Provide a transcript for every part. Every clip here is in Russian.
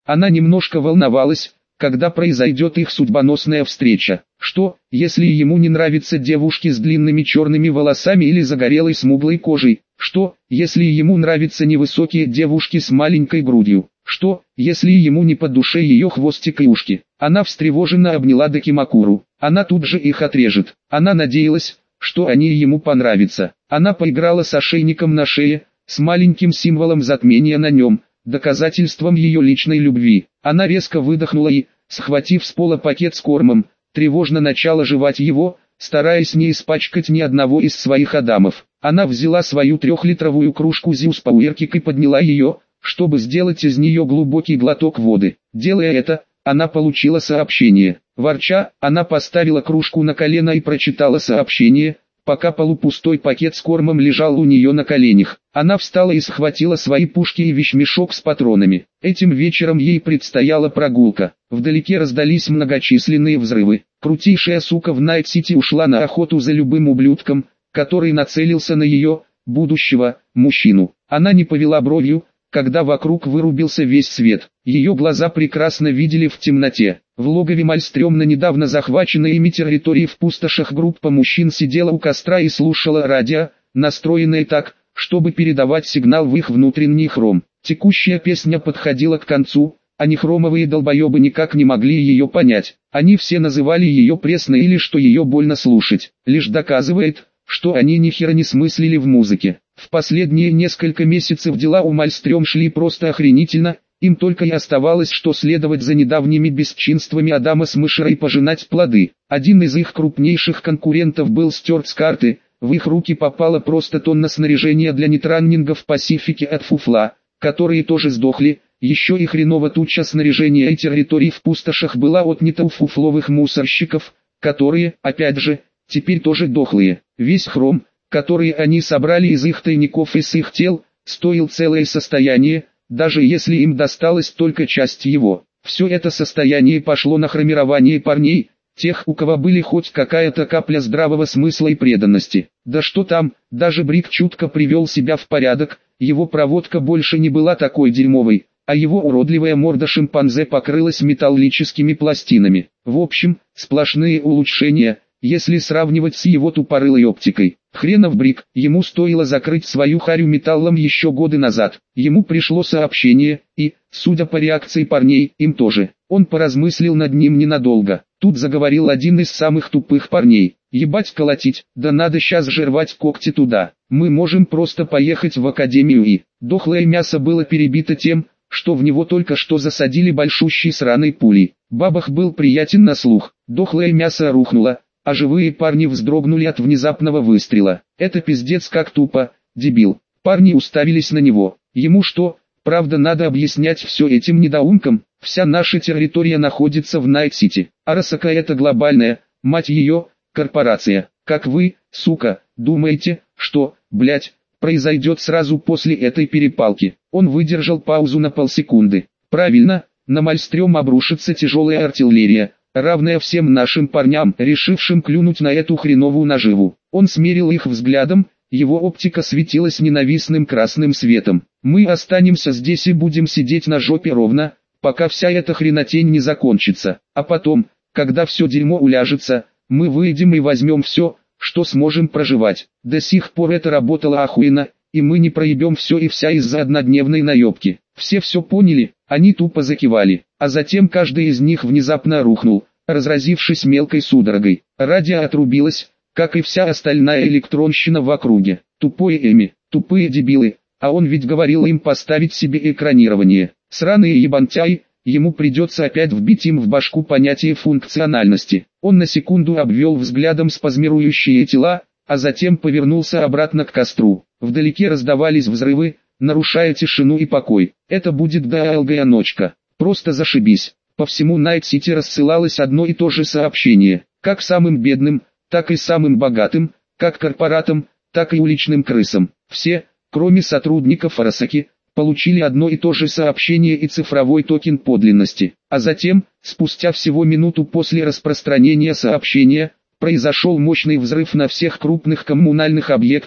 Она немножко волновалась, когда произойдет их судьбоносная встреча. Что, если ему не нравятся девушки с длинными черными волосами или загорелой смуглой кожей? Что, если ему нравятся невысокие девушки с маленькой грудью? Что, если ему не по душе ее хвостик и ушки? Она встревоженно обняла Дакимакуру. Она тут же их отрежет. Она надеялась, что они ему понравятся. Она поиграла с ошейником на шее, с маленьким символом затмения на нем, доказательством ее личной любви. Она резко выдохнула и, схватив с пола пакет с кормом, тревожно начала жевать его, стараясь не испачкать ни одного из своих адамов. Она взяла свою 3-литровую кружку Зиус Пауэркик и подняла ее, чтобы сделать из нее глубокий глоток воды. Делая это, она получила сообщение. Ворча, она поставила кружку на колено и прочитала сообщение, пока полупустой пакет с кормом лежал у нее на коленях. Она встала и схватила свои пушки и вещмешок с патронами. Этим вечером ей предстояла прогулка. Вдалеке раздались многочисленные взрывы. Крутейшая сука в Найт-Сити ушла на охоту за любым ублюдком, который нацелился на ее, будущего, мужчину. Она не повела бровью, когда вокруг вырубился весь свет. Ее глаза прекрасно видели в темноте. В логове Мальстрём на недавно захваченной ими территории в пустошах группа мужчин сидела у костра и слушала радио, настроенное так, чтобы передавать сигнал в их внутренний хром. Текущая песня подходила к концу, а нехромовые долбоебы никак не могли ее понять. Они все называли ее пресной или что ее больно слушать. Лишь доказывает, что они ни хера не смыслили в музыке. В последние несколько месяцев дела у Мальстрём шли просто охренительно, им только и оставалось, что следовать за недавними бесчинствами Адама Смешера и пожинать плоды. Один из их крупнейших конкурентов был стерт с карты, в их руки попала просто тонна снаряжения для нетраннинга в Пасифике от фуфла, которые тоже сдохли, еще и хреново туча снаряжения и территорий в пустошах была отнята у фуфловых мусорщиков, которые, опять же, теперь тоже дохлые. Весь хром, который они собрали из их тайников и с их тел, стоил целое состояние, даже если им досталась только часть его. Все это состояние пошло на хромирование парней, тех, у кого были хоть какая-то капля здравого смысла и преданности. Да что там, даже Брик чутко привел себя в порядок, его проводка больше не была такой дерьмовой, а его уродливая морда шимпанзе покрылась металлическими пластинами. В общем, сплошные улучшения, если сравнивать с его тупорылой оптикой. Хренов Брик, ему стоило закрыть свою харю металлом еще годы назад. Ему пришло сообщение, и, судя по реакции парней, им тоже. Он поразмыслил над ним ненадолго. Тут заговорил один из самых тупых парней. «Ебать колотить, да надо сейчас же рвать когти туда. Мы можем просто поехать в академию и...» Дохлое мясо было перебито тем, что в него только что засадили большущей сраной пулей. Бабах был приятен на слух. Дохлое мясо рухнуло, а живые парни вздрогнули от внезапного выстрела. «Это пиздец как тупо, дебил». Парни уставились на него. Ему что, правда надо объяснять все этим недоумкам? Вся наша территория находится в Найт-Сити. Арасака это глобальная, мать ее, корпорация. Как вы, сука, думаете, что, блять, произойдет сразу после этой перепалки? Он выдержал паузу на полсекунды. Правильно, на Мальстрём обрушится тяжелая артиллерия, равная всем нашим парням, решившим клюнуть на эту хреновую наживу. Он смерил их взглядом, его оптика светилась ненавистным красным светом. Мы останемся здесь и будем сидеть на жопе ровно, пока вся эта хренотень не закончится. А потом, когда все дерьмо уляжется, мы выйдем и возьмем все, что сможем проживать. До сих пор это работало охуенно, и мы не проебем все и вся из-за однодневной наебки. Все поняли, они тупо закивали, а затем каждый из них внезапно рухнул, разразившись мелкой судорогой. Радио отрубилось, как и вся остальная электронщина в округе. Тупое Эми, тупые дебилы, а он ведь говорил им поставить себе экранирование. Сраные ебантяи, ему придется опять вбить им в башку понятие функциональности. Он на секунду обвел взглядом спазмирующие тела, а затем повернулся обратно к костру. Вдалеке раздавались взрывы, нарушая тишину и покой. Это будет долгая ночка. Просто зашибись. По всему Найт-Сити рассылалось одно и то же сообщение. Как самым бедным, так и самым богатым, как корпоратам, так и уличным крысам. Все, кроме сотрудников Арасаки, получили одно и то же сообщение и цифровой токен подлинности. А затем, спустя всего минуту после распространения сообщения, произошел мощный взрыв на всех крупных коммунальных объектах,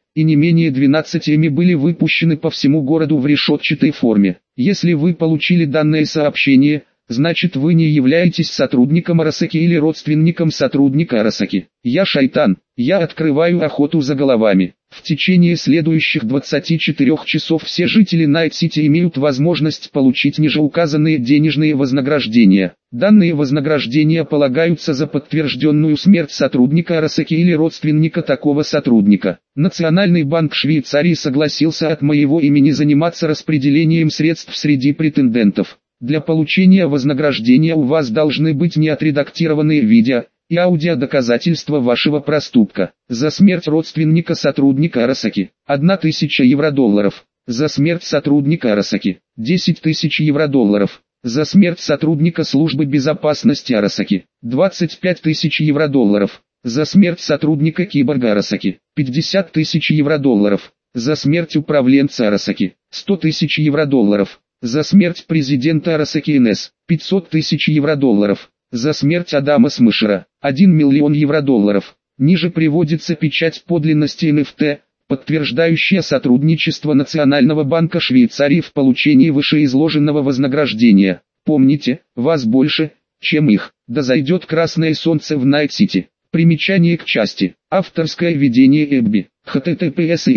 и не менее 12 ими были выпущены по всему городу в решетчатой форме. Если вы получили данное сообщение, значит вы не являетесь сотрудником Арасаки или родственником сотрудника Арасаки. Я шайтан, я открываю охоту за головами. В течение следующих 24 часов все жители Найт-Сити имеют возможность получить нижеуказанные денежные вознаграждения. Данные вознаграждения полагаются за подтвержденную смерть сотрудника Арасаки или родственника такого сотрудника. Национальный банк Швейцарии согласился от моего имени заниматься распределением средств среди претендентов. Для получения вознаграждения у вас должны быть неотредактированные видео и аудиодоказательства вашего проступка. За смерть родственника сотрудника Арасаки – 1000 евро-долларов. За смерть сотрудника Арасаки – 10 тысяч евро-долларов. За смерть сотрудника службы безопасности Арасаки – 25 тысяч евро-долларов. За смерть сотрудника киборга Арасаки – 50 тысяч евро-долларов. За смерть управленца Арасаки – 100 тысяч евро-долларов. За смерть президента Арасаки НС – 500 тысяч евро-долларов. За смерть Адама Смышера – 1 миллион евро-долларов. Ниже приводится печать подлинности НФТ, подтверждающая сотрудничество Национального банка Швейцарии в получении вышеизложенного вознаграждения. Помните, вас больше, чем их. Да зайдет красное солнце в Найт-Сити. Примечание к части. Авторское введение Эбби. https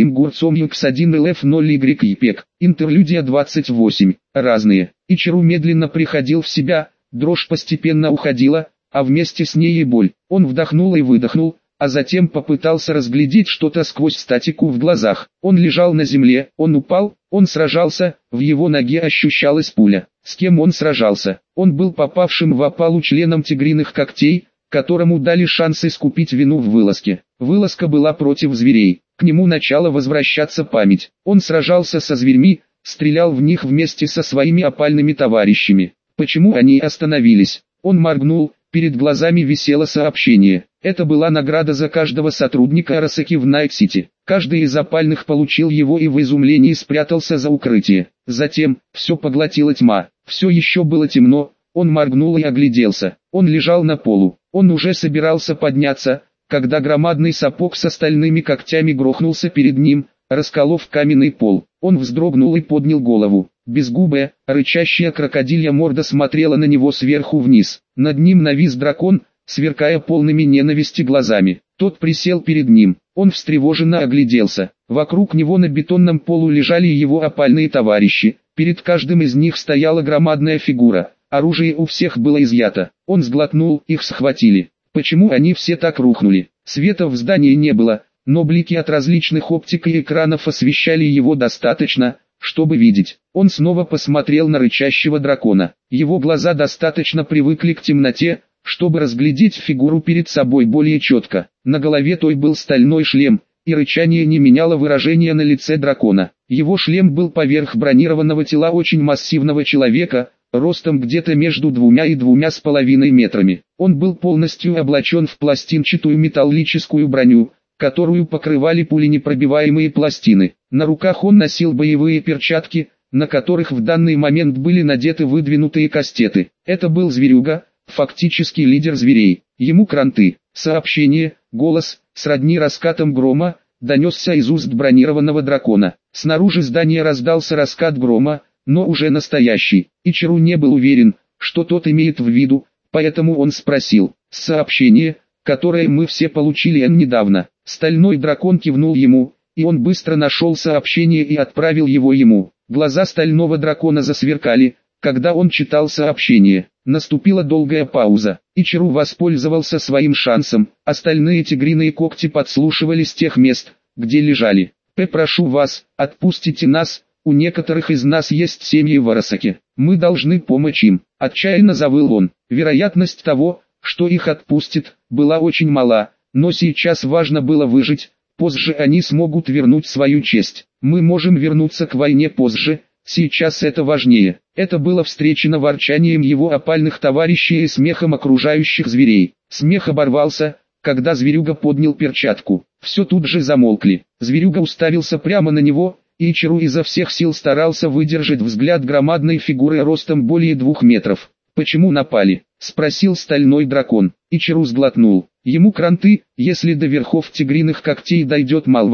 imgurtsomux1lf0ypec. Интерлюдия 28. Разные. Ичиру медленно приходил в себя, дрожь постепенно уходила, а вместе с ней и боль. Он вдохнул и выдохнул, а затем попытался разглядеть что-то сквозь статику в глазах. Он лежал на земле, он упал, он сражался, в его ноге ощущалась пуля. С кем он сражался? Он был попавшим в опалу членом тигриных когтей, которому дали шанс искупить вину в вылазке. Вылазка была против зверей. К нему начала возвращаться память. Он сражался со зверьми, стрелял в них вместе со своими опальными товарищами. Почему они остановились? Он моргнул, перед глазами висело сообщение. Это была награда за каждого сотрудника Арасаки в Найт-Сити. Каждый из опальных получил его и в изумлении спрятался за укрытие. Затем, все поглотила тьма. Все еще было темно, он моргнул и огляделся. Он лежал на полу. Он уже собирался подняться, когда громадный сапог с остальными когтями грохнулся перед ним, расколов каменный пол. Он вздрогнул и поднял голову. Безгубая, рычащая крокодилья морда смотрела на него сверху вниз. Над ним навис дракон, сверкая полными ненависти глазами. Тот присел перед ним. Он встревоженно огляделся. Вокруг него на бетонном полу лежали его опальные товарищи. Перед каждым из них стояла громадная фигура. Оружие у всех было изъято. Он сглотнул, их схватили. Почему они все так рухнули? Света в здании не было, но блики от различных оптик и экранов освещали его достаточно, чтобы видеть. Он снова посмотрел на рычащего дракона. Его глаза достаточно привыкли к темноте, чтобы разглядеть фигуру перед собой более четко. На голове той был стальной шлем, и рычание не меняло выражения на лице дракона. Его шлем был поверх бронированного тела очень массивного человека, ростом где-то между 2 и 2,5 метрами. Он был полностью облачен в пластинчатую металлическую броню, которую покрывали пуленепробиваемые пластины. На руках он носил боевые перчатки, на которых в данный момент были надеты выдвинутые кастеты. Это был зверюга, фактически лидер зверей. Ему кранты. Сообщение, голос, сродни раскатам грома, донесся из уст бронированного дракона. Снаружи здания раздался раскат грома, но уже настоящий. Ичиру не был уверен, что тот имеет в виду, поэтому он спросил. Сообщение, которое мы все получили недавно. Стальной дракон кивнул ему, и он быстро нашел сообщение и отправил его ему. Глаза стального дракона засверкали, когда он читал сообщение. Наступила долгая пауза. Ичиру воспользовался своим шансом. Остальные тигриные когти подслушивали с тех мест, где лежали. Прошу вас, отпустите нас. У некоторых из нас есть семьи в Арасаке. Мы должны помочь им. Отчаянно завыл он. Вероятность того, что их отпустят, была очень мала, но сейчас важно было выжить. Позже они смогут вернуть свою честь. Мы можем вернуться к войне позже, сейчас это важнее. Это было встречено ворчанием его опальных товарищей и смехом окружающих зверей. Смех оборвался, когда зверюга поднял перчатку. Все тут же замолкли. Зверюга уставился прямо на него, и Ичиру изо всех сил старался выдержать взгляд громадной фигуры ростом более 2 метров. «Почему напали?» — спросил стальной дракон. Ичиру сглотнул. Ему кранты, если до верхов тигриных когтей дойдет молва,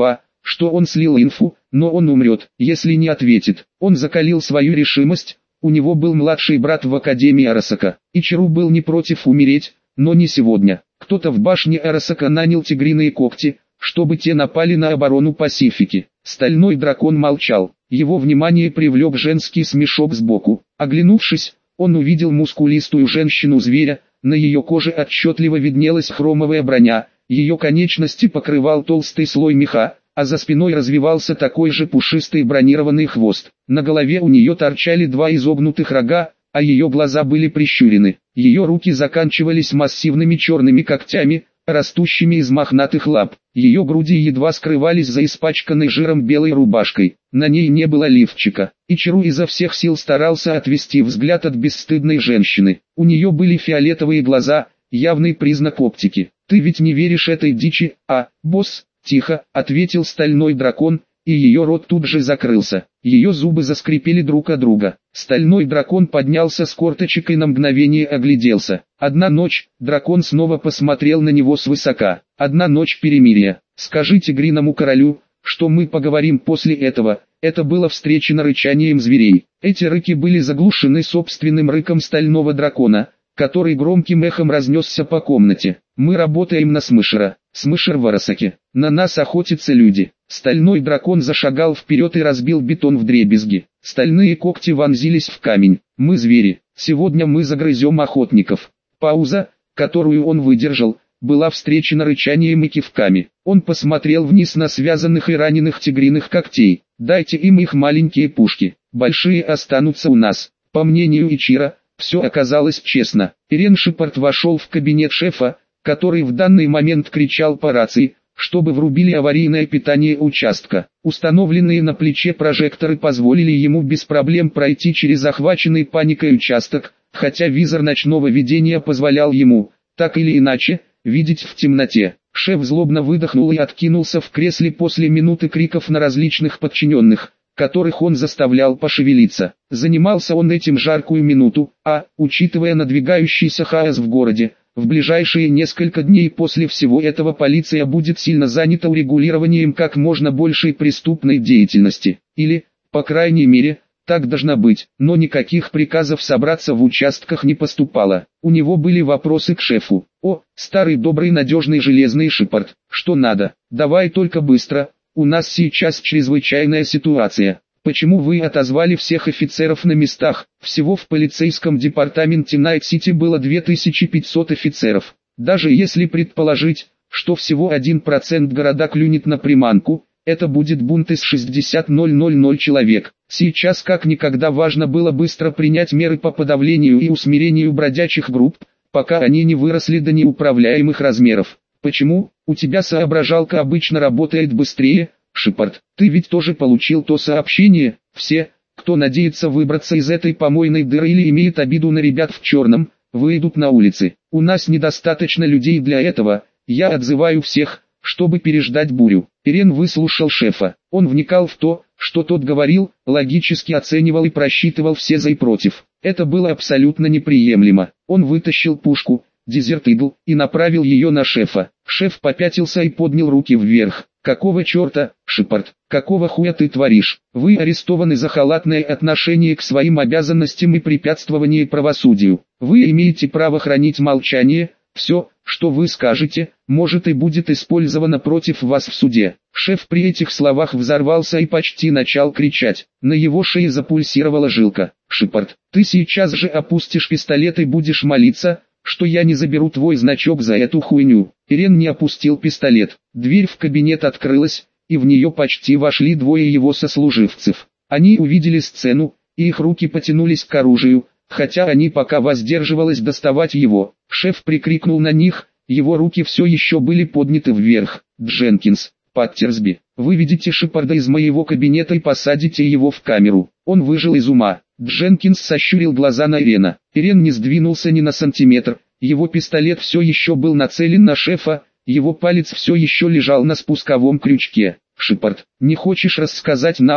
что он слил инфу, но он умрет, если не ответит. Он закалил свою решимость. У него был младший брат в Академии Арасака. Ичиру был не против умереть, но не сегодня. Кто-то в башне Арасака нанял тигриные когти, чтобы те напали на оборону Пасифики. Стальной дракон молчал. Его внимание привлек женский смешок сбоку. Оглянувшись, он увидел мускулистую женщину-зверя. На ее коже отчетливо виднелась хромовая броня. Ее конечности покрывал толстый слой меха, а за спиной развивался такой же пушистый бронированный хвост. На голове у нее торчали два изогнутых рога, а ее глаза были прищурены. Ее руки заканчивались массивными черными когтями, растущими из мохнатых лап. Ее груди едва скрывались за испачканной жиром белой рубашкой. На ней не было лифчика. Ичиру изо всех сил старался отвести взгляд от бесстыдной женщины. У нее были фиолетовые глаза, явный признак оптики. «Ты ведь не веришь этой дичи, а, босс?» — тихо ответил стальной дракон, и ее рот тут же закрылся. Ее зубы заскрипели друг о друга. Стальной дракон поднялся с корточек и на мгновение огляделся. Одна ночь, дракон снова посмотрел на него свысока. Одна ночь перемирия. «Скажи тигриному королю, что мы поговорим после этого». Это было встречено рычанием зверей. Эти рыки были заглушены собственным рыком стального дракона, который громким эхом разнесся по комнате. «Мы работаем на Смышера. Смышер в Арасаке. На нас охотятся люди». Стальной дракон зашагал вперед и разбил бетон вдребезги. Стальные когти вонзились в камень. «Мы звери. Сегодня мы загрызем охотников». Пауза, которую он выдержал, была встречена рычанием и кивками. Он посмотрел вниз на связанных и раненых тигриных когтей. «Дайте им их маленькие пушки. Большие останутся у нас». По мнению Ичиро, все оказалось честно. Ирен Шепард вошел в кабинет шефа, который в данный момент кричал по рации, чтобы врубили аварийное питание участка. Установленные на плече прожекторы позволили ему без проблем пройти через охваченный паникой участок, хотя визор ночного видения позволял ему, так или иначе, видеть в темноте. Шеф злобно выдохнул и откинулся в кресле после минуты криков на различных подчиненных, которых он заставлял пошевелиться. Занимался он этим жаркую минуту, учитывая надвигающийся хаос в городе, в ближайшие несколько дней после всего этого полиция будет сильно занята урегулированием как можно большей преступной деятельности. Или, по крайней мере, так должно быть, но никаких приказов собраться в участках не поступало. У него были вопросы к шефу. «О, старый добрый надежный железный Шепард, что надо? Давай только быстро, у нас сейчас чрезвычайная ситуация». «Почему вы отозвали всех офицеров на местах?» Всего в полицейском департаменте Найт-Сити было 2500 офицеров. Даже если предположить, что всего 1% города клюнет на приманку, это будет бунт из 60 000 человек. Сейчас как никогда важно было быстро принять меры по подавлению и усмирению бродячих групп, пока они не выросли до неуправляемых размеров. «Почему? У тебя соображалка обычно работает быстрее, Шепард. Ты ведь тоже получил то сообщение?» Все, кто надеется выбраться из этой помойной дыры или имеет обиду на ребят в черном, выйдут на улицы. У нас недостаточно людей для этого. Я отзываю всех, чтобы переждать бурю. Ирен выслушал шефа. Он вникал в то, что тот говорил, логически оценивал и просчитывал все за и против. Это было абсолютно неприемлемо. Он вытащил пушку, Desert Eagle, и направил ее на шефа. Шеф попятился и поднял руки вверх. «Какого черта, Шепард, какого хуя ты творишь? Вы арестованы за халатное отношение к своим обязанностям и препятствование правосудию. Вы имеете право хранить молчание, все, что вы скажете, может и будет использовано против вас в суде». Шеф при этих словах взорвался и почти начал кричать. На его шее запульсировала жилка. «Шепард, ты сейчас же опустишь пистолет и будешь молиться, что я не заберу твой значок за эту хуйню». Ирен не опустил пистолет. Дверь в кабинет открылась, и в нее почти вошли двое его сослуживцев. Они увидели сцену, и их руки потянулись к оружию, хотя они пока воздерживались доставать его. Шеф прикрикнул на них, его руки все еще были подняты вверх. «Дженкинс, Паттерсби, выведите Шепарда из моего кабинета и посадите его в камеру. Он выжил из ума». Дженкинс сощурил глаза на Ирена. Ирен не сдвинулся ни на сантиметр, его пистолет все еще был нацелен на шефа, его палец все еще лежал на спусковом крючке. «Шепард, не хочешь рассказать нам,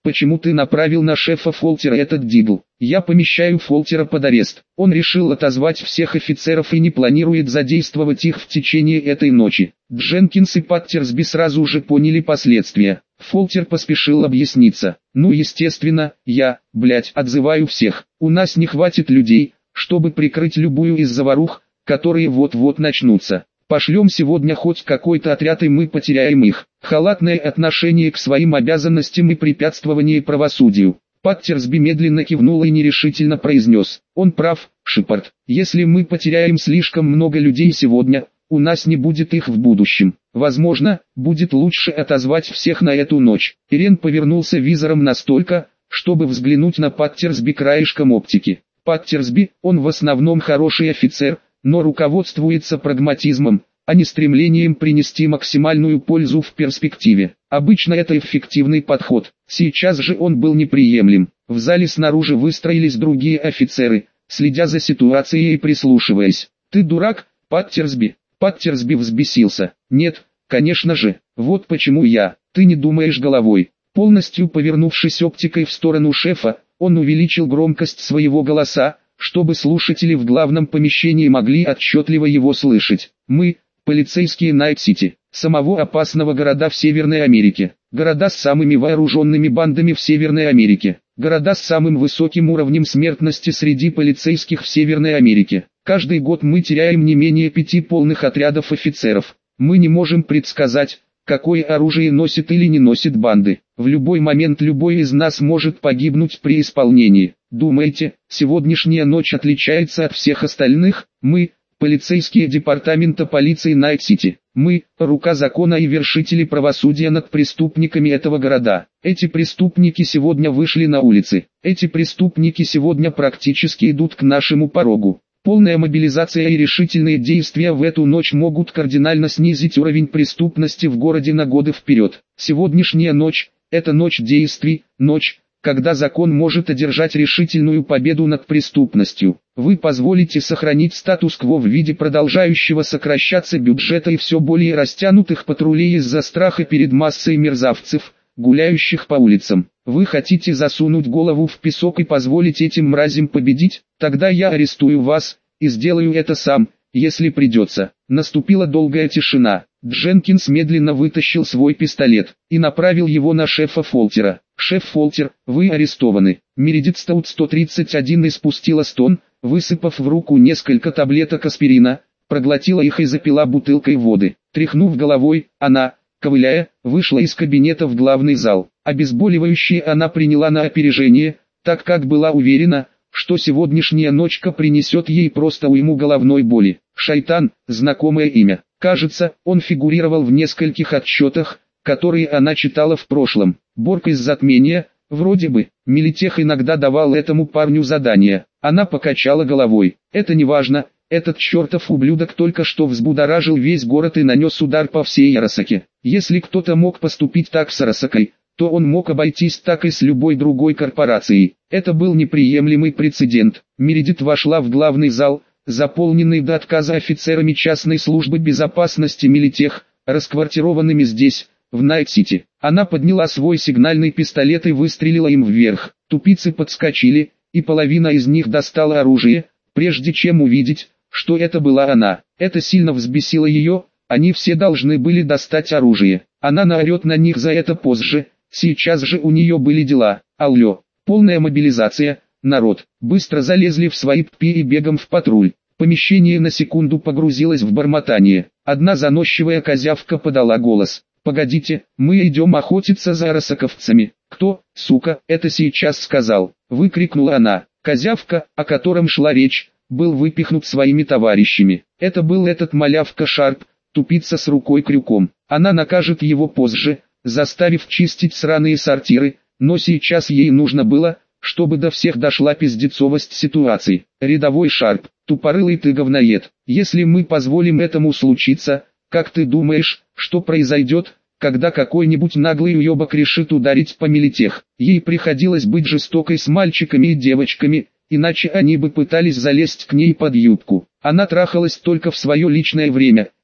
почему ты направил на шефа Фолтера этот дигл? Я помещаю Фолтера под арест. Он решил отозвать всех офицеров и не планирует задействовать их в течение этой ночи. Дженкинс и Паттерсби сразу же поняли последствия. Фолтер поспешил объясниться. Ну естественно, я, отзываю всех. У нас не хватит людей, чтобы прикрыть любую из заварух, которые вот-вот начнутся. Пошлем сегодня хоть какой-то отряд и мы потеряем их. Халатное отношение к своим обязанностям и препятствование правосудию. Паттерсби медленно кивнул и нерешительно произнес. Он прав, Шепард. Если мы потеряем слишком много людей сегодня, у нас не будет их в будущем. Возможно, будет лучше отозвать всех на эту ночь. Ирен повернулся визором настолько, чтобы взглянуть на Паттерсби краешком оптики. Паттерсби, он в основном хороший офицер, но руководствуется прагматизмом, а не стремлением принести максимальную пользу в перспективе. Обычно это эффективный подход. Сейчас же он был неприемлем. В зале снаружи выстроились другие офицеры, следя за ситуацией и прислушиваясь. «Ты дурак, Паттерсби?» Паттерсби взбесился. «Нет, конечно же. Вот почему я. Ты не думаешь головой». Полностью повернувшись оптикой в сторону шефа, он увеличил громкость своего голоса, чтобы слушатели в главном помещении могли отчетливо его слышать. Мы, полицейские Найт-Сити, самого опасного города в Северной Америке, города с самыми вооруженными бандами в Северной Америке, города с самым высоким уровнем смертности среди полицейских в Северной Америке. Каждый год мы теряем не менее 5 полных отрядов офицеров. Мы не можем предсказать, какое оружие носит или не носит банды. В любой момент любой из нас может погибнуть при исполнении. Думаете, сегодняшняя ночь отличается от всех остальных? Мы, полицейские департамента полиции Найт-Сити. Мы, рука закона и вершители правосудия над преступниками этого города. Эти преступники сегодня вышли на улицы. Эти преступники сегодня практически идут к нашему порогу. Полная мобилизация и решительные действия в эту ночь могут кардинально снизить уровень преступности в городе на годы вперед. Сегодняшняя ночь – это ночь действий, ночь, когда закон может одержать решительную победу над преступностью. Вы позволите сохранить статус-кво в виде продолжающего сокращаться бюджета и все более растянутых патрулей из-за страха перед массой мерзавцев, гуляющих по улицам. Вы хотите засунуть голову в песок и позволить этим мразям победить? Тогда я арестую вас, и сделаю это сам, если придется. Наступила долгая тишина. Дженкинс медленно вытащил свой пистолет и направил его на шефа Фолтера. «Шеф Фолтер, вы арестованы». Мередит Стаут 131 испустила стон, высыпав в руку несколько таблеток аспирина, проглотила их и запила бутылкой воды. Тряхнув головой, она, ковыляя, вышла из кабинета в главный зал. Обезболивающее она приняла на опережение, так как была уверена, что сегодняшняя ночка принесет ей просто уйму головной боли. Шайтан, знакомое имя. Кажется, он фигурировал в нескольких отчетах, которые она читала в прошлом. Борг из затмения, вроде бы. Милитех иногда давал этому парню задания. Она покачала головой. Это не важно. Этот чертов ублюдок только что взбудоражил весь город и нанес удар по всей Арасаке. Если кто-то мог поступить так с Арасакой, то он мог обойтись так и с любой другой корпорацией. Это был неприемлемый прецедент. Мередит вошла в главный зал, заполненный до отказа офицерами частной службы безопасности Милитех, расквартированными здесь, в Найт-Сити. Она подняла свой сигнальный пистолет и выстрелила им вверх. Тупицы подскочили, и половина из них достала оружие, прежде чем увидеть, что это была она. Это сильно взбесило ее, они все должны были достать оружие. Она наорет на них за это позже, сейчас же у нее были дела. Алло, полная мобилизация, народ. Быстро залезли в свои ППИ и бегом в патруль. Помещение на секунду погрузилось в бормотание. Одна заносчивая козявка подала голос. «Погодите, мы идем охотиться за арасаковцами». «Кто, сука, это сейчас сказал?» — выкрикнула она. Козявка, о котором шла речь, был выпихнут своими товарищами. Это был этот малявка Шарп, тупица с рукой-крюком. Она накажет его позже, заставив чистить сраные сортиры, но сейчас ей нужно было, чтобы до всех дошла пиздецовость ситуации. «Рядовой Шарп, тупорылый ты говноед, если мы позволим этому случиться, как ты думаешь, что произойдет, когда какой-нибудь наглый уебок решит ударить по Милитех?» Ей приходилось быть жестокой с мальчиками и девочками, иначе они бы пытались залезть к ней под юбку. Она трахалась только в свое личное время,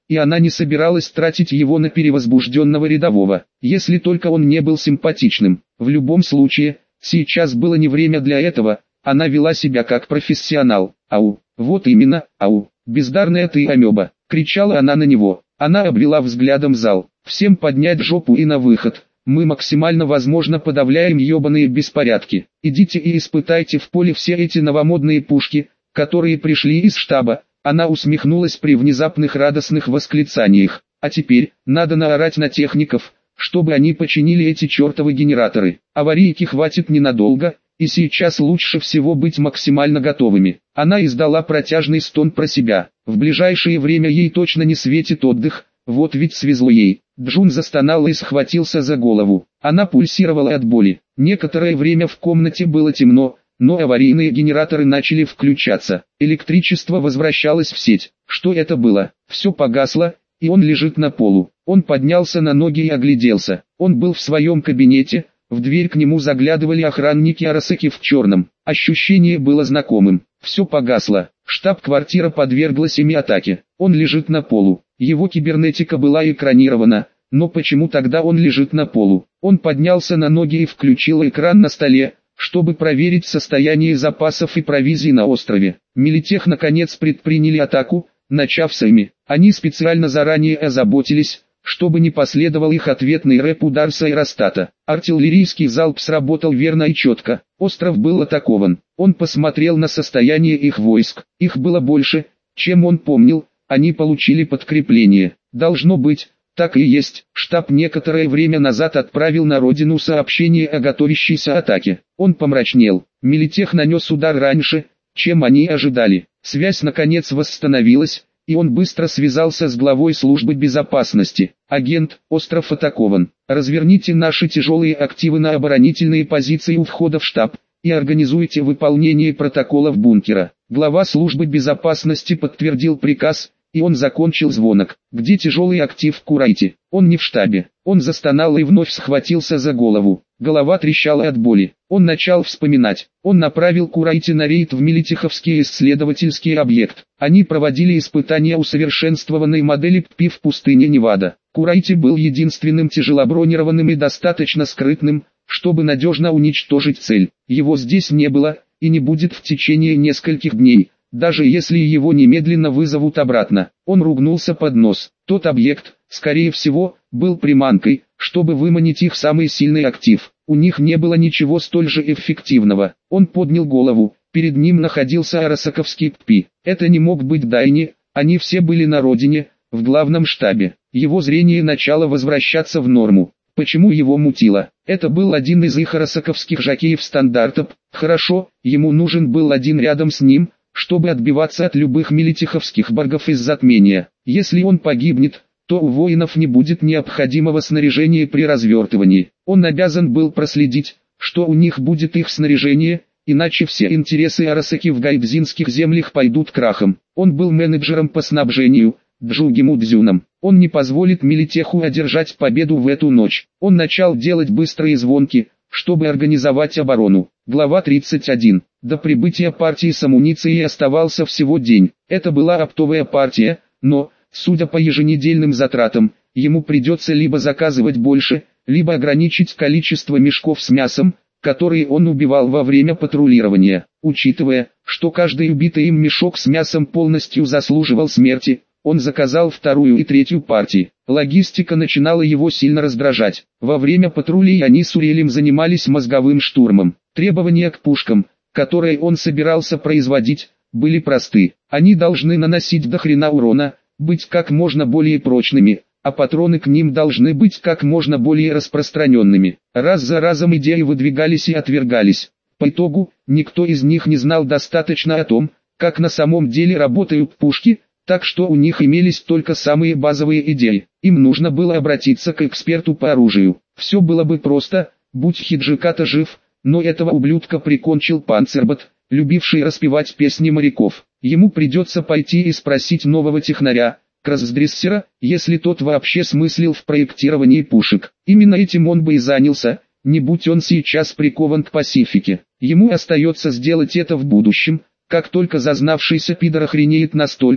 и она не собиралась тратить его на перевозбужденного рядового, если только он не был симпатичным. В любом случае, сейчас было не время для этого, она вела себя как профессионал. «Ау, вот именно, ау, бездарная ты амеба!» — кричала она на него. Она обвела взглядом зал. «Всем поднять жопу и на выход. Мы максимально возможно подавляем ебаные беспорядки. Идите и испытайте в поле все эти новомодные пушки, которые пришли из штаба». Она усмехнулась при внезапных радостных восклицаниях. «А теперь, надо наорать на техников, чтобы они починили эти чертовы генераторы. Аварийки хватит ненадолго, и сейчас лучше всего быть максимально готовыми». Она издала протяжный стон про себя. В ближайшее время ей точно не светит отдых, вот ведь свезло ей. Джун застонала и схватился за голову. Она пульсировала от боли. Некоторое время в комнате было темно, но аварийные генераторы начали включаться. Электричество возвращалось в сеть. Что это было? Все погасло, и он лежит на полу. Он поднялся на ноги и огляделся. Он был в своем кабинете, в дверь к нему заглядывали охранники Арасаки в черном. Ощущение было знакомым. Все погасло. Штаб-квартира подверглась атаке. Он лежит на полу. Его кибернетика была экранирована, но почему тогда он лежит на полу? Он поднялся на ноги и включил экран на столе, чтобы проверить состояние запасов и провизии на острове. Милитех наконец предприняли атаку, начав сами. Они специально заранее озаботились, чтобы не последовал их ответный рэп-удар с аэростата. Артиллерийский залп сработал верно и четко. Остров был атакован. Он посмотрел на состояние их войск. Их было больше, чем он помнил. Они получили подкрепление. Должно быть, так и есть. Штаб некоторое время назад отправил на родину сообщение о готовящейся атаке. Он помрачнел. Милитех нанес удар раньше, чем они ожидали. Связь наконец восстановилась, и он быстро связался с главой службы безопасности. «Агент, остров атакован. Разверните наши тяжелые активы на оборонительные позиции у входа в штаб и организуйте выполнение протоколов бункера». Глава службы безопасности подтвердил приказ, и он закончил звонок. «Где тяжелый актив Курайте?» «Он не в штабе». Он застонал и вновь схватился за голову. Голова трещала от боли. Он начал вспоминать. Он направил Курайте на рейд в Милитеховский исследовательский объект. Они проводили испытания усовершенствованной модели ППИ в пустыне Невада. Курайте был единственным тяжелобронированным и достаточно скрытным, чтобы надежно уничтожить цель. Его здесь не было, и не будет в течение нескольких дней, даже если его немедленно вызовут обратно. Он ругнулся под нос. Тот объект, скорее всего, был приманкой, чтобы выманить их самый сильный актив. У них не было ничего столь же эффективного. Он поднял голову. Перед ним находился арасаковский ППИ. Это не мог быть Дайни, они все были на родине, в главном штабе. Его зрение начало возвращаться в норму. Почему его мутило? Это был один из их арасаковских жокеев стандартов. Хорошо, ему нужен был один рядом с ним, чтобы отбиваться от любых милитеховских баргов из затмения. Если он погибнет, то у воинов не будет необходимого снаряжения при развертывании. Он обязан был проследить, что у них будет их снаряжение, иначе все интересы Арасаки в гайдзинских землях пойдут крахом. Он был менеджером по снабжению, Джуги Мудзюном. Он не позволит Милитеху одержать победу в эту ночь. Он начал делать быстрые звонки, чтобы организовать оборону. Глава 31. До прибытия партии с амуницией оставался всего день. Это была оптовая партия, но, судя по еженедельным затратам, ему придется либо заказывать больше, либо ограничить количество мешков с мясом, которые он убивал во время патрулирования. Учитывая, что каждый убитый им мешок с мясом полностью заслуживал смерти, он заказал вторую и третью партии. Логистика начинала его сильно раздражать. Во время патрулей они с Урелем занимались мозговым штурмом. Требования к пушкам, которые он собирался производить, были просты. Они должны наносить до хрена урона, быть как можно более прочными, а патроны к ним должны быть как можно более распространенными. Раз за разом идеи выдвигались и отвергались. По итогу, никто из них не знал достаточно о том, как на самом деле работают пушки, так что у них имелись только самые базовые идеи. Им нужно было обратиться к эксперту по оружию. Все было бы просто, будь Хиджиката жив, но этого ублюдка прикончил Панцербот, любивший распевать песни моряков. Ему придется пойти и спросить нового технаря, Красдрессера, если тот вообще смыслил в проектировании пушек. Именно этим он бы и занялся, не будь он сейчас прикован к Пасифике. Ему остается сделать это в будущем, как только зазнавшийся пидор охренеет настолько,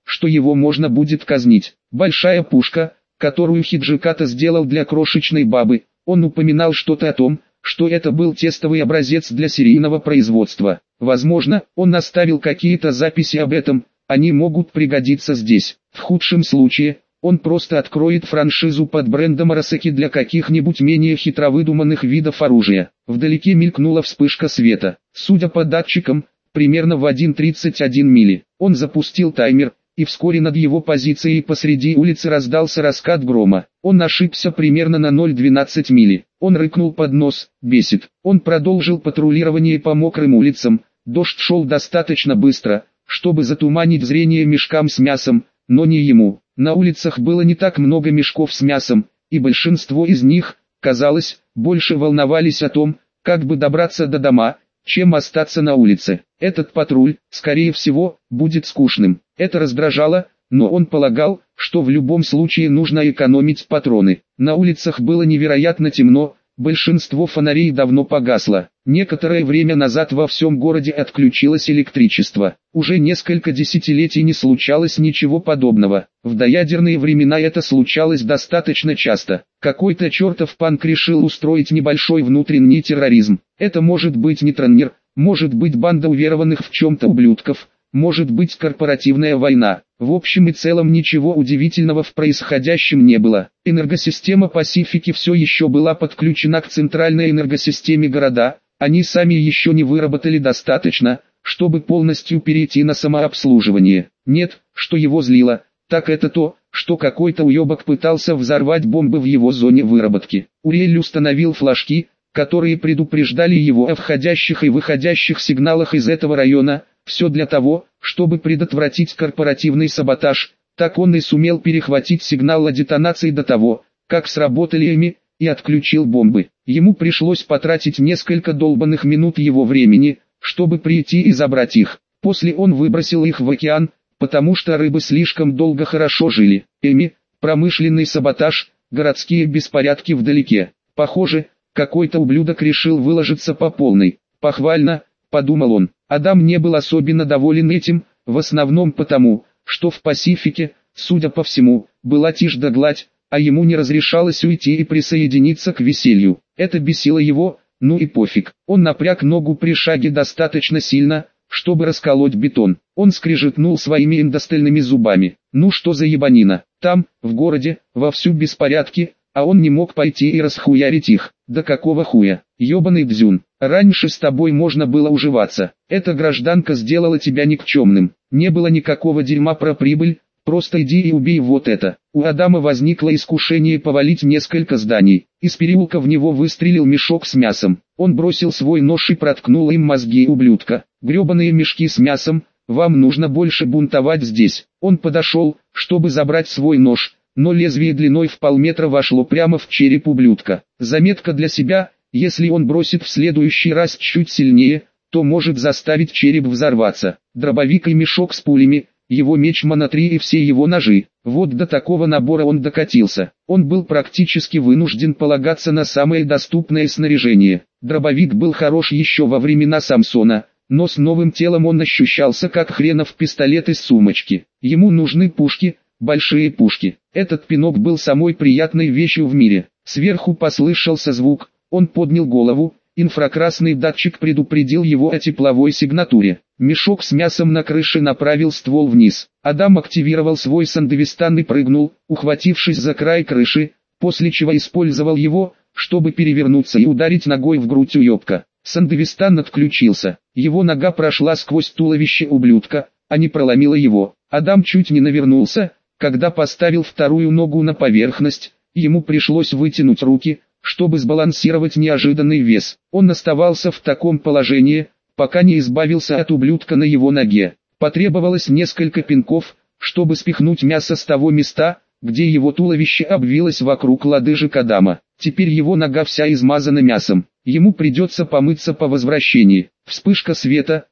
что его можно будет казнить. Большая пушка, которую Хиджиката сделал для крошечной бабы, он упоминал что-то о том, что это был тестовый образец для серийного производства. Возможно, он оставил какие-то записи об этом, они могут пригодиться здесь. В худшем случае, он просто откроет франшизу под брендом Арасаки для каких-нибудь менее хитро выдуманных видов оружия. Вдалеке мелькнула вспышка света. Судя по датчикам, примерно в 1:31 мили. Он запустил таймер, и вскоре над его позицией посреди улицы раздался раскат грома. Он ошибся примерно на 0,12 мили. Он рыкнул под нос, бесит. Он продолжил патрулирование по мокрым улицам. Дождь шел достаточно быстро, чтобы затуманить зрение мешкам с мясом, но не ему. На улицах было не так много мешков с мясом, и большинство из них, казалось, больше волновались о том, как бы добраться до дома, чем остаться на улице. Этот патруль, скорее всего, будет скучным. Это раздражало, но он полагал, что в любом случае нужно экономить патроны. На улицах было невероятно темно, большинство фонарей давно погасло. Некоторое время назад во всем городе отключилось электричество. Уже несколько десятилетий не случалось ничего подобного. В доядерные времена это случалось достаточно часто. Какой-то чертов панк решил устроить небольшой внутренний терроризм. Это может быть нейтронер, может быть банда уверованных в чем-то ублюдков, может быть корпоративная война. В общем и целом ничего удивительного в происходящем не было. Энергосистема Пасифики все еще была подключена к центральной энергосистеме города, они сами еще не выработали достаточно, чтобы полностью перейти на самообслуживание. Нет, что его злило, так это то, что какой-то уебок пытался взорвать бомбы в его зоне выработки. Уриэль установил флажки, которые предупреждали его о входящих и выходящих сигналах из этого района, все для того, чтобы предотвратить корпоративный саботаж. Так он и сумел перехватить сигнал о детонации до того, как сработали ими, и отключил бомбы. Ему пришлось потратить несколько долбанных минут его времени, чтобы прийти и забрать их. После он выбросил их в океан, потому что рыбы слишком долго хорошо жили. Промышленный саботаж, городские беспорядки вдалеке. Похоже, какой-то ублюдок решил выложиться по полной. Похвально, подумал он. Адам не был особенно доволен этим, в основном потому, что в Пасифике, судя по всему, была тишь да гладь, а ему не разрешалось уйти и присоединиться к веселью. Это бесило его, ну и пофиг. Он напряг ногу при шаге достаточно сильно, чтобы расколоть бетон. Он скрежетнул своими индостальными зубами. Ну что за ебанина? Там, в городе, вовсю беспорядки, а он не мог пойти и расхуярить их. Да какого хуя? Ёбаный Дзюн. Раньше с тобой можно было уживаться. Эта гражданка сделала тебя никчемным. Не было никакого дерьма про прибыль, просто иди и убей вот это. У Адама возникло искушение повалить несколько зданий. Из переулка в него выстрелил мешок с мясом. Он бросил свой нож и проткнул им мозги ублюдка. Гребаные мешки с мясом, вам нужно больше бунтовать здесь. Он подошел, чтобы забрать свой нож, но лезвие длиной в полметра вошло прямо в череп ублюдка. Заметка для себя: если он бросит в следующий раз чуть сильнее, то может заставить череп взорваться. Дробовик и мешок с пулями, его меч Монотри и все его ножи. Вот до такого набора он докатился. Он был практически вынужден полагаться на самое доступное снаряжение. Дробовик был хорош еще во времена Самсона, но с новым телом он ощущался как хренов пистолет из сумочки. Ему нужны пушки, большие пушки. Этот пинок был самой приятной вещью в мире. Сверху послышался звук, он поднял голову, инфракрасный датчик предупредил его о тепловой сигнатуре. Мешок с мясом на крыше направил ствол вниз. Адам активировал свой сандевистан и прыгнул, ухватившись за край крыши, после чего использовал его, чтобы перевернуться и ударить ногой в грудь уебка. Сандевистан отключился. Его нога прошла сквозь туловище ублюдка, а не проломила его. Адам чуть не навернулся, когда поставил вторую ногу на поверхность, ему пришлось вытянуть руки, чтобы сбалансировать неожиданный вес. Он оставался в таком положении, пока не избавился от ублюдка на его ноге. Потребовалось несколько пинков, чтобы спихнуть мясо с того места, где его туловище обвилось вокруг лодыжек Адама. Теперь его нога вся измазана мясом. Ему придется помыться по возвращении. Вспышка света,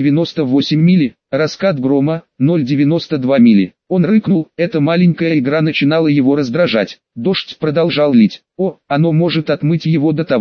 0,98 мили, раскат грома, 0,92 мили. Он рыкнул, эта маленькая игра начинала его раздражать. Дождь продолжал лить. Оно может отмыть его до того,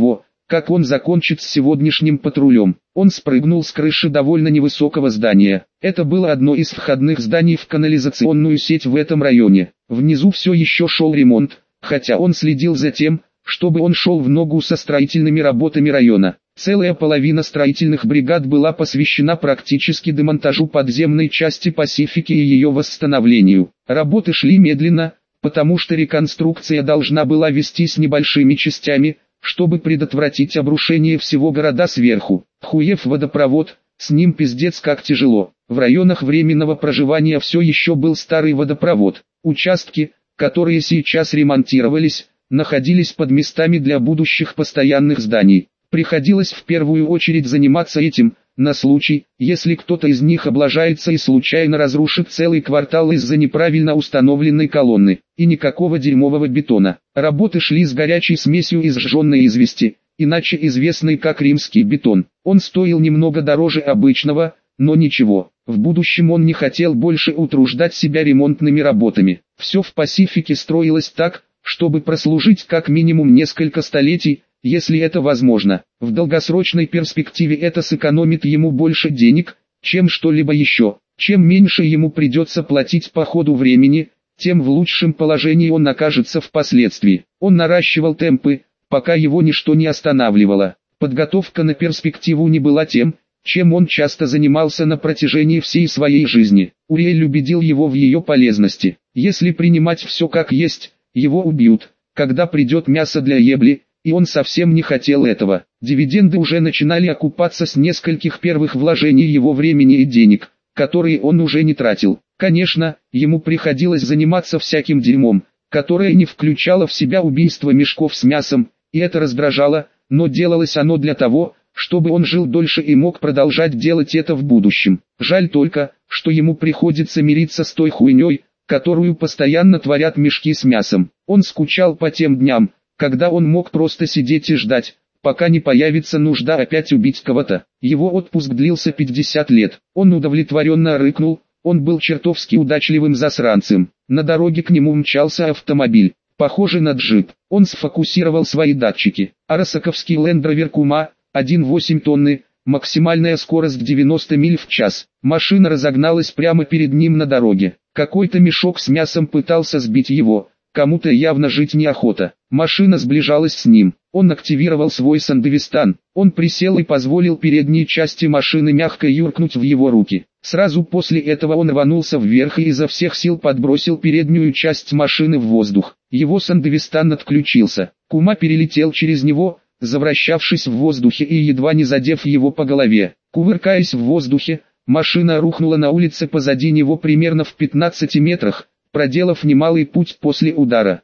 как он закончит с сегодняшним патрулем. Он спрыгнул с крыши довольно невысокого здания. Это было одно из входных зданий в канализационную сеть в этом районе. Внизу все еще шел ремонт, хотя он следил за тем, чтобы он шел в ногу со строительными работами района. Целая половина строительных бригад была посвящена практически демонтажу подземной части Пасифики и ее восстановлению. Работы шли медленно, потому что реконструкция должна была вестись небольшими частями, чтобы предотвратить обрушение всего города сверху. Хуев водопровод, с ним пиздец как тяжело. В районах временного проживания все еще был старый водопровод. Участки, которые сейчас ремонтировались, находились под местами для будущих постоянных зданий. Приходилось в первую очередь заниматься этим, на случай, если кто-то из них облажается и случайно разрушит целый квартал из-за неправильно установленной колонны, и никакого дерьмового бетона. Работы шли с горячей смесью из сжженной извести, иначе известный как римский бетон. Он стоил немного дороже обычного, но ничего, в будущем он не хотел больше утруждать себя ремонтными работами. Все в Пасифике строилось так, чтобы прослужить как минимум несколько столетий, если это возможно. В долгосрочной перспективе это сэкономит ему больше денег, чем что-либо еще. Чем меньше ему придется платить по ходу времени, тем в лучшем положении он окажется впоследствии. Он наращивал темпы, пока его ничто не останавливало. Подготовка на перспективу не была тем, чем он часто занимался на протяжении всей своей жизни. Уриэль убедил его в ее полезности. Если принимать все как есть, его убьют, когда придет мясо для ебли, и он совсем не хотел этого. Дивиденды уже начинали окупаться с нескольких первых вложений его времени и денег, которые он уже не тратил. Конечно, ему приходилось заниматься всяким дерьмом, которое не включало в себя убийство мешков с мясом, и это раздражало, но делалось оно для того, чтобы он жил дольше и мог продолжать делать это в будущем. Жаль только, что ему приходится мириться с той хуйней, которую постоянно творят мешки с мясом. Он скучал по тем дням, когда он мог просто сидеть и ждать, пока не появится нужда опять убить кого-то. Его отпуск длился 50 лет. Он удовлетворенно рыкнул, он был чертовски удачливым засранцем. На дороге к нему мчался автомобиль, похожий на джип. Он сфокусировал свои датчики. Арасаковский Land Rover Kuma, 1,8 тонны, максимальная скорость 90 миль в час. Машина разогналась прямо перед ним на дороге. Какой-то мешок с мясом пытался сбить его. Кому-то явно жить неохота. Машина сближалась с ним. Он активировал свой Сандевистан. Он присел и позволил передней части машины мягко юркнуть в его руки. Сразу после этого он рванулся вверх и изо всех сил подбросил переднюю часть машины в воздух. Его Сандевистан отключился. Кума перелетел через него, завращавшись в воздухе и едва не задев его по голове. Кувыркаясь в воздухе, машина рухнула на улице позади него примерно в 15 метрах, проделав немалый путь после удара.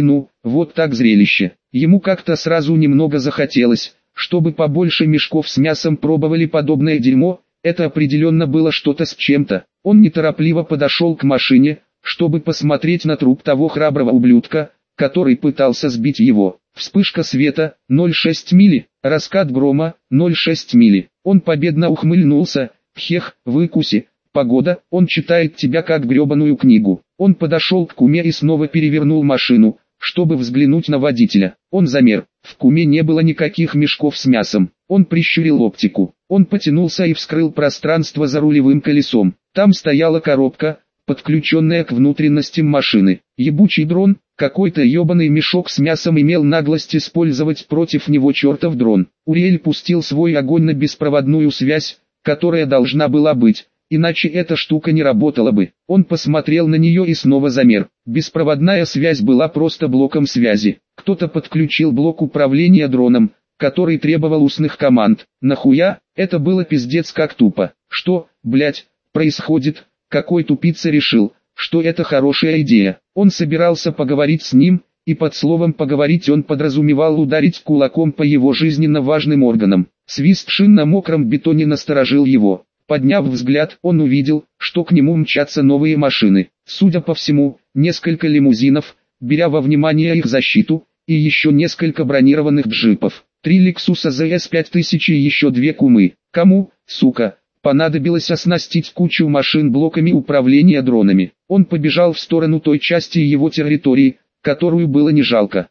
Вот так зрелище. Ему как-то сразу немного захотелось, чтобы побольше мешков с мясом пробовали подобное дерьмо, это определенно было что-то с чем-то. Он неторопливо подошел к машине, чтобы посмотреть на труп того храброго ублюдка, который пытался сбить его. Вспышка света, 0,6 мили, раскат грома, 0,6 мили. Он победно ухмыльнулся, хех, выкуси. Погода, он читает тебя как гребаную книгу. Он подошел к Куме и снова перевернул машину, чтобы взглянуть на водителя. Он замер. В Куме не было никаких мешков с мясом. Он прищурил оптику. Он потянулся и вскрыл пространство за рулевым колесом. Там стояла коробка, подключенная к внутренностям машины. Ебучий дрон, какой-то ебаный мешок с мясом имел наглость использовать против него чертов дрон. Уриэль пустил свой огонь на беспроводную связь, которая должна была быть. Иначе эта штука не работала бы. Он посмотрел на нее и снова замер. Беспроводная связь была просто блоком связи. Кто-то подключил блок управления дроном, который требовал устных команд. Нахуя? Это было пиздец как тупо. Что, блять, происходит? Какой тупица решил, что это хорошая идея? Он собирался поговорить с ним, и под словом «поговорить» он подразумевал ударить кулаком по его жизненно важным органам. Свист шин на мокром бетоне насторожил его. Подняв взгляд, он увидел, что к нему мчатся новые машины. Судя по всему, несколько лимузинов, беря во внимание их защиту, и еще несколько бронированных джипов. 3 Lexus ZS 5000 и еще 2 Кумы. Кому, сука, понадобилось оснастить кучу машин блоками управления дронами? Он побежал в сторону той части его территории, которую было не жалко.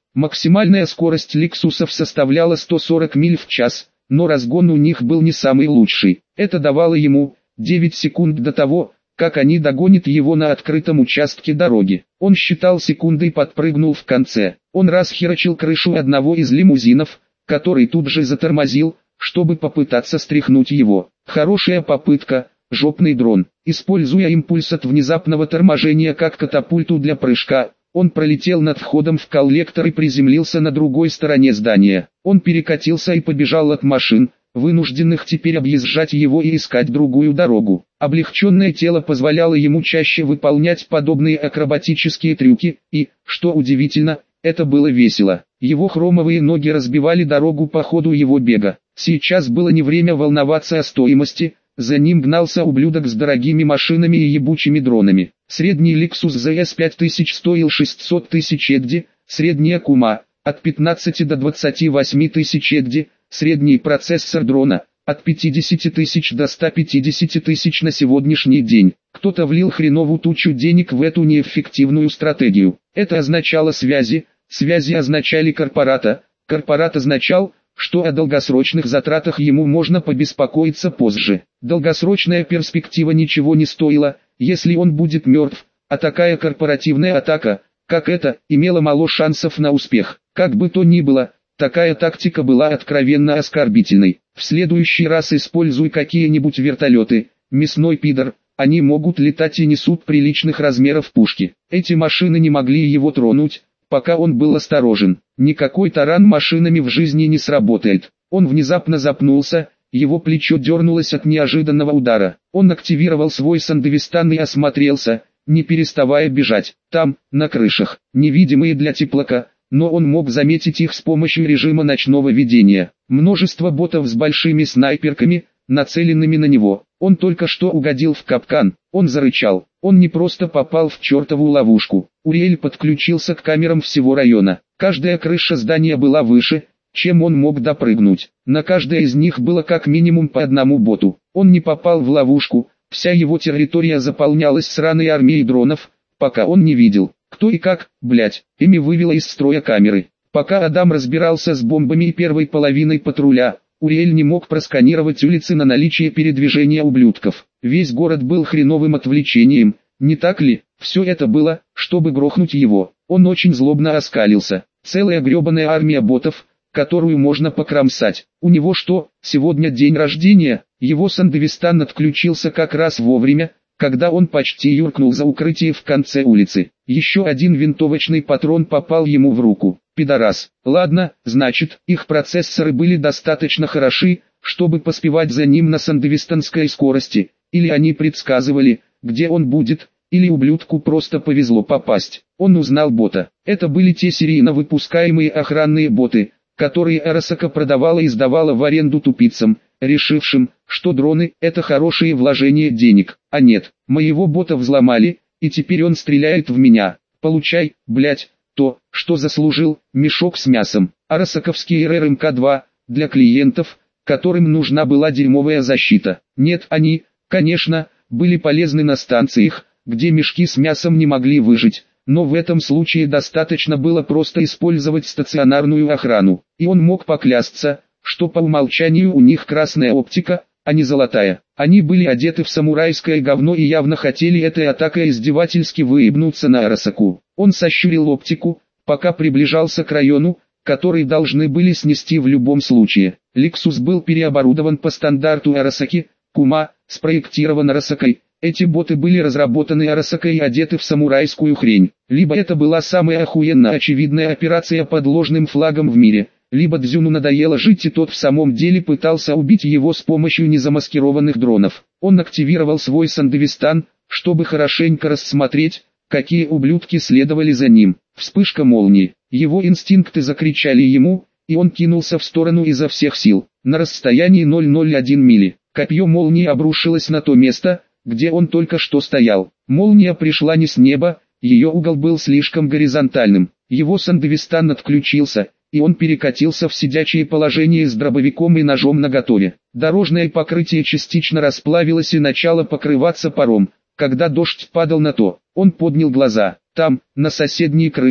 Максимальная скорость Лексусов составляла 140 миль в час, но разгон у них был не самый лучший. Это давало ему 9 секунд до того, как они догонят его на открытом участке дороги. Он считал секунды и подпрыгнул в конце. Он расхерачил крышу одного из лимузинов, который тут же затормозил, чтобы попытаться стряхнуть его. Хорошая попытка, жопный дрон. Используя импульс от внезапного торможения как катапульту для прыжка, он пролетел над входом в коллектор и приземлился на другой стороне здания. Он перекатился и побежал от машин, вынужденных теперь объезжать его и искать другую дорогу. Облегченное тело позволяло ему чаще выполнять подобные акробатические трюки, и, что удивительно, это было весело. Его хромовые ноги разбивали дорогу по ходу его бега. Сейчас было не время волноваться о стоимости, за ним гнался ублюдок с дорогими машинами и ебучими дронами. Средний Lexus ZS 5000 стоил 600 тысяч EGD, средняя Kuma от 15 до 28 тысяч EGD, средний процессор дрона от 50 тысяч до 150 тысяч на сегодняшний день. Кто-то влил хреновую тучу денег в эту неэффективную стратегию. Это означало связи, связи означали корпората, корпорат означал, что о долгосрочных затратах ему можно побеспокоиться позже. Долгосрочная перспектива ничего не стоила, если он будет мертв, а такая корпоративная атака, как эта, имела мало шансов на успех. Как бы то ни было, такая тактика была откровенно оскорбительной. В следующий раз используй какие-нибудь вертолеты, мясной пидор, они могут летать и несут приличных размеров пушки. Эти машины не могли его тронуть, пока он был осторожен. Никакой таран машинами в жизни не сработает. Он внезапно запнулся, его плечо дернулось от неожиданного удара. Он активировал свой Сандевистан и осмотрелся, не переставая бежать. Там, на крышах, невидимые для теплака, но он мог заметить их с помощью режима ночного видения. Множество ботов с большими снайперками, нацеленными на него. Он только что угодил в капкан. Он зарычал. Он не просто попал в чертову ловушку. Уриэль подключился к камерам всего района. Каждая крыша здания была выше, чем он мог допрыгнуть. На каждой из них было как минимум по одному боту. Он не попал в ловушку. Вся его территория заполнялась сраной армией дронов, пока он не видел, кто и как, ими вывело из строя камеры. Пока Адам разбирался с бомбами и первой половиной патруля, Уриэль не мог просканировать улицы на наличие передвижения ублюдков. Весь город был хреновым отвлечением, не так ли? Все это было, чтобы грохнуть его. Он очень злобно оскалился. Целая гребаная армия ботов, которую можно покромсать. У него что, сегодня день рождения? Его Сандевистан отключился как раз вовремя, когда он почти юркнул за укрытие в конце улицы. Еще один винтовочный патрон попал ему в руку. Пидорас. Ладно, значит, их процессоры были достаточно хороши, чтобы поспевать за ним на сандевистанской скорости, или они предсказывали, где он будет, или ублюдку просто повезло попасть. Он узнал бота. Это были те серийно выпускаемые охранные боты, которые Арасака продавала и сдавала в аренду тупицам, решившим, что дроны – это хорошее вложение денег. А нет, моего бота взломали, и теперь он стреляет в меня. Получай, то, что заслужил, мешок с мясом. Арасаковский РРМК-2, для клиентов, которым нужна была дерьмовая защита. Нет, они, конечно, были полезны на станциях, где мешки с мясом не могли выжить. Но в этом случае достаточно было просто использовать стационарную охрану. И он мог поклясться, что по умолчанию у них красная оптика, а не золотая. Они были одеты в самурайское говно и явно хотели этой атакой издевательски выебнуться на Арасаку. Он сощурил оптику, пока приближался к району, который должны были снести в любом случае. Lexus был переоборудован по стандарту Арасаки, Kuma, спроектирован Арасакой. Эти боты были разработаны Арасакой и одеты в самурайскую хрень. Либо это была самая охуенно очевидная операция под ложным флагом в мире, либо Дзюну надоело жить и тот в самом деле пытался убить его с помощью незамаскированных дронов. Он активировал свой Сандевистан, чтобы хорошенько рассмотреть, какие ублюдки следовали за ним. Вспышка молнии. Его инстинкты закричали ему, и он кинулся в сторону изо всех сил. На расстоянии 0,01 мили. Копье молнии обрушилось на то место, где он только что стоял. Молния пришла не с неба, ее угол был слишком горизонтальным. Его Сандевистан отключился, и он перекатился в сидячее положение с дробовиком и ножом наготове. Дорожное покрытие частично расплавилось и начало покрываться паром. Когда дождь падал на то, он поднял глаза. Там, на соседней крыше,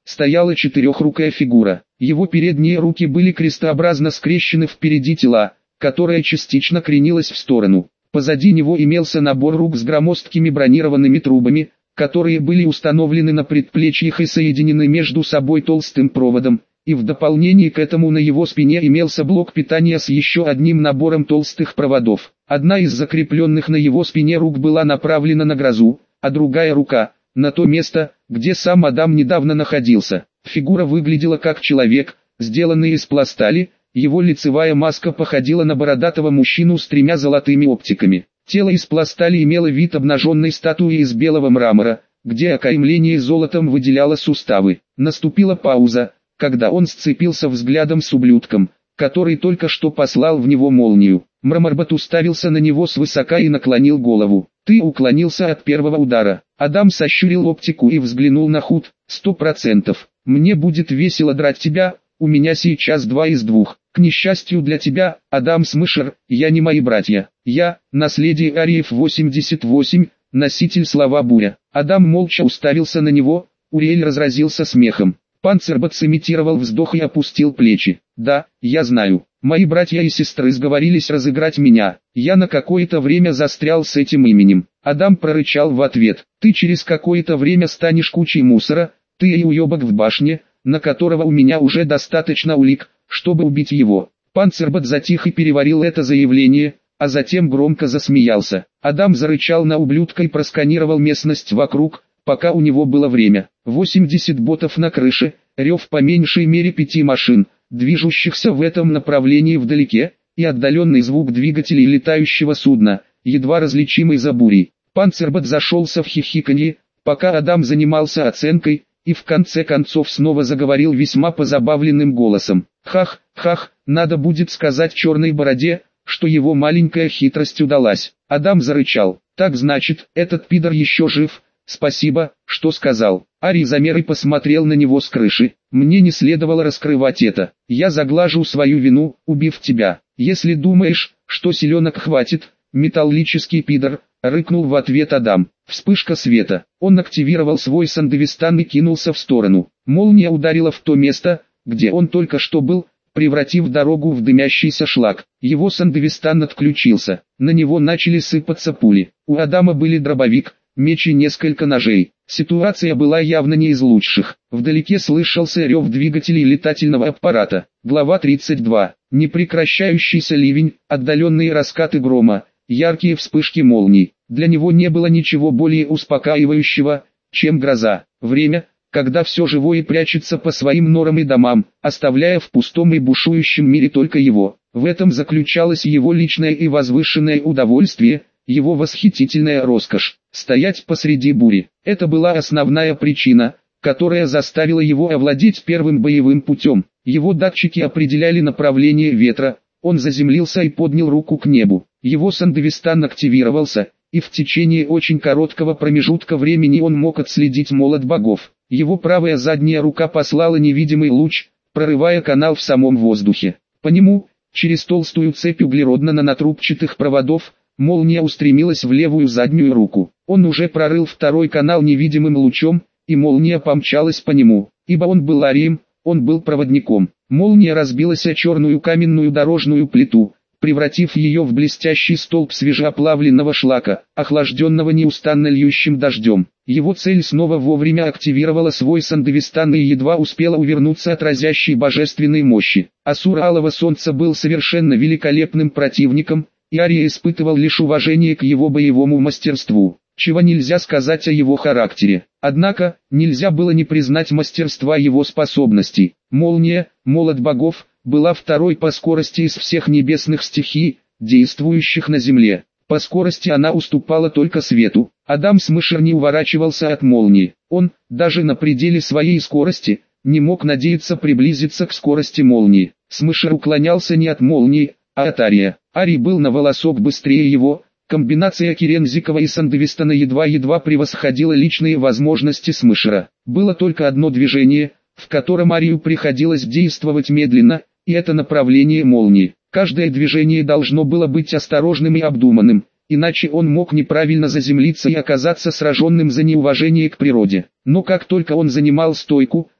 стояла четырехрукая фигура. Его передние руки были крестообразно скрещены впереди тела, которое частично кренилось в сторону. Позади него имелся набор рук с громоздкими бронированными трубами, которые были установлены на предплечьях и соединены между собой толстым проводом, и в дополнение к этому на его спине имелся блок питания с еще одним набором толстых проводов. Одна из закрепленных на его спине рук была направлена на грозу, а другая рука – на то место, где сам Адам недавно находился. Фигура выглядела как человек, сделанный из пластали, его лицевая маска походила на бородатого мужчину с тремя золотыми оптиками. Тело из пластали имело вид обнаженной статуи из белого мрамора, где окаймление золотом выделяло суставы. Наступила пауза, когда он сцепился взглядом с ублюдком, который только что послал в него молнию. Мраморбот уставился на него свысока и наклонил голову. «Ты уклонился от первого удара». Адам сощурил оптику и взглянул на Худ. 100%. «Мне будет весело драть тебя, у меня сейчас 2 из 2. К несчастью для тебя, Адам Смышер, я не мои братья. Я, наследие Ариев 88, носитель слова буря». Адам молча уставился на него, Уриэль разразился смехом. Панцербот сымитировал вздох и опустил плечи. «Да, я знаю. Мои братья и сестры сговорились разыграть меня. Я на какое-то время застрял с этим именем». Адам прорычал в ответ. «Ты через какое-то время станешь кучей мусора, ты и уебок в башне, на которого у меня уже достаточно улик, чтобы убить его». Панцербот затих и переварил это заявление, а затем громко засмеялся. Адам зарычал на ублюдка и просканировал местность вокруг, пока у него было время. 80 ботов на крыше, рев по меньшей мере 5 машин, движущихся в этом направлении вдалеке, и отдаленный звук двигателей летающего судна, едва различимый за бурей. Панцербот зашелся в хихиканье, пока Адам занимался оценкой, и в конце концов снова заговорил весьма позабавленным голосом. «Хах, хах, надо будет сказать черной бороде, что его маленькая хитрость удалась». Адам зарычал. «Так значит, этот пидор еще жив? Спасибо, что сказал». Ари замер и посмотрел на него с крыши. «Мне не следовало раскрывать это. Я заглажу свою вину, убив тебя. Если думаешь, что селенок хватит, металлический пидор», — рыкнул в ответ Адам. Вспышка света. Он активировал свой сандевистан и кинулся в сторону. Молния ударила в то место, где он только что был, превратив дорогу в дымящийся шлак. Его сандевистан отключился. На него начали сыпаться пули. У Адама были дробовик, меч и несколько ножей. Ситуация была явно не из лучших. Вдалеке слышался рев двигателей летательного аппарата. Глава 32. Непрекращающийся ливень, отдаленные раскаты грома, яркие вспышки молний. Для него не было ничего более успокаивающего, чем гроза. Время, когда все живое прячется по своим норам и домам, оставляя в пустом и бушующем мире только его. В этом заключалось его личное и возвышенное удовольствие, его восхитительная роскошь. Стоять посреди бури. Это была основная причина, которая заставила его овладеть первым боевым путем. Его датчики определяли направление ветра, он заземлился и поднял руку к небу. Его сандевистан активировался, и в течение очень короткого промежутка времени он мог отследить молот богов. Его правая задняя рука послала невидимый луч, прорывая канал в самом воздухе. По нему, через толстую цепь углеродно-нанотрубчатых проводов, молния устремилась в левую заднюю руку. Он уже прорыл второй канал невидимым лучом, и молния помчалась по нему. Ибо он был арием, он был проводником. Молния разбилась о черную каменную дорожную плиту, превратив ее в блестящий столб свежеоплавленного шлака, охлажденного неустанно льющим дождем. Его цель снова вовремя активировала свой сандевистан и едва успела увернуться от разящей божественной мощи. Асур Алого Солнца был совершенно великолепным противником, и Ария испытывал лишь уважение к его боевому мастерству, чего нельзя сказать о его характере. Однако, нельзя было не признать мастерства его способностей. Молния, молот богов, была второй по скорости из всех небесных стихий, действующих на земле. По скорости она уступала только свету. Адам Смышер не уворачивался от молнии. Он, даже на пределе своей скорости, не мог надеяться приблизиться к скорости молнии. Смышер уклонялся не от молнии, а от Ария. Арий был на волосок быстрее его. Комбинация Керензикова и Сандевистана едва-едва превосходила личные возможности Смышера. Было только одно движение, в котором Арию приходилось действовать медленно, и это направление молнии. Каждое движение должно было быть осторожным и обдуманным, иначе он мог неправильно заземлиться и оказаться сраженным за неуважение к природе. Но как только он занимал стойку,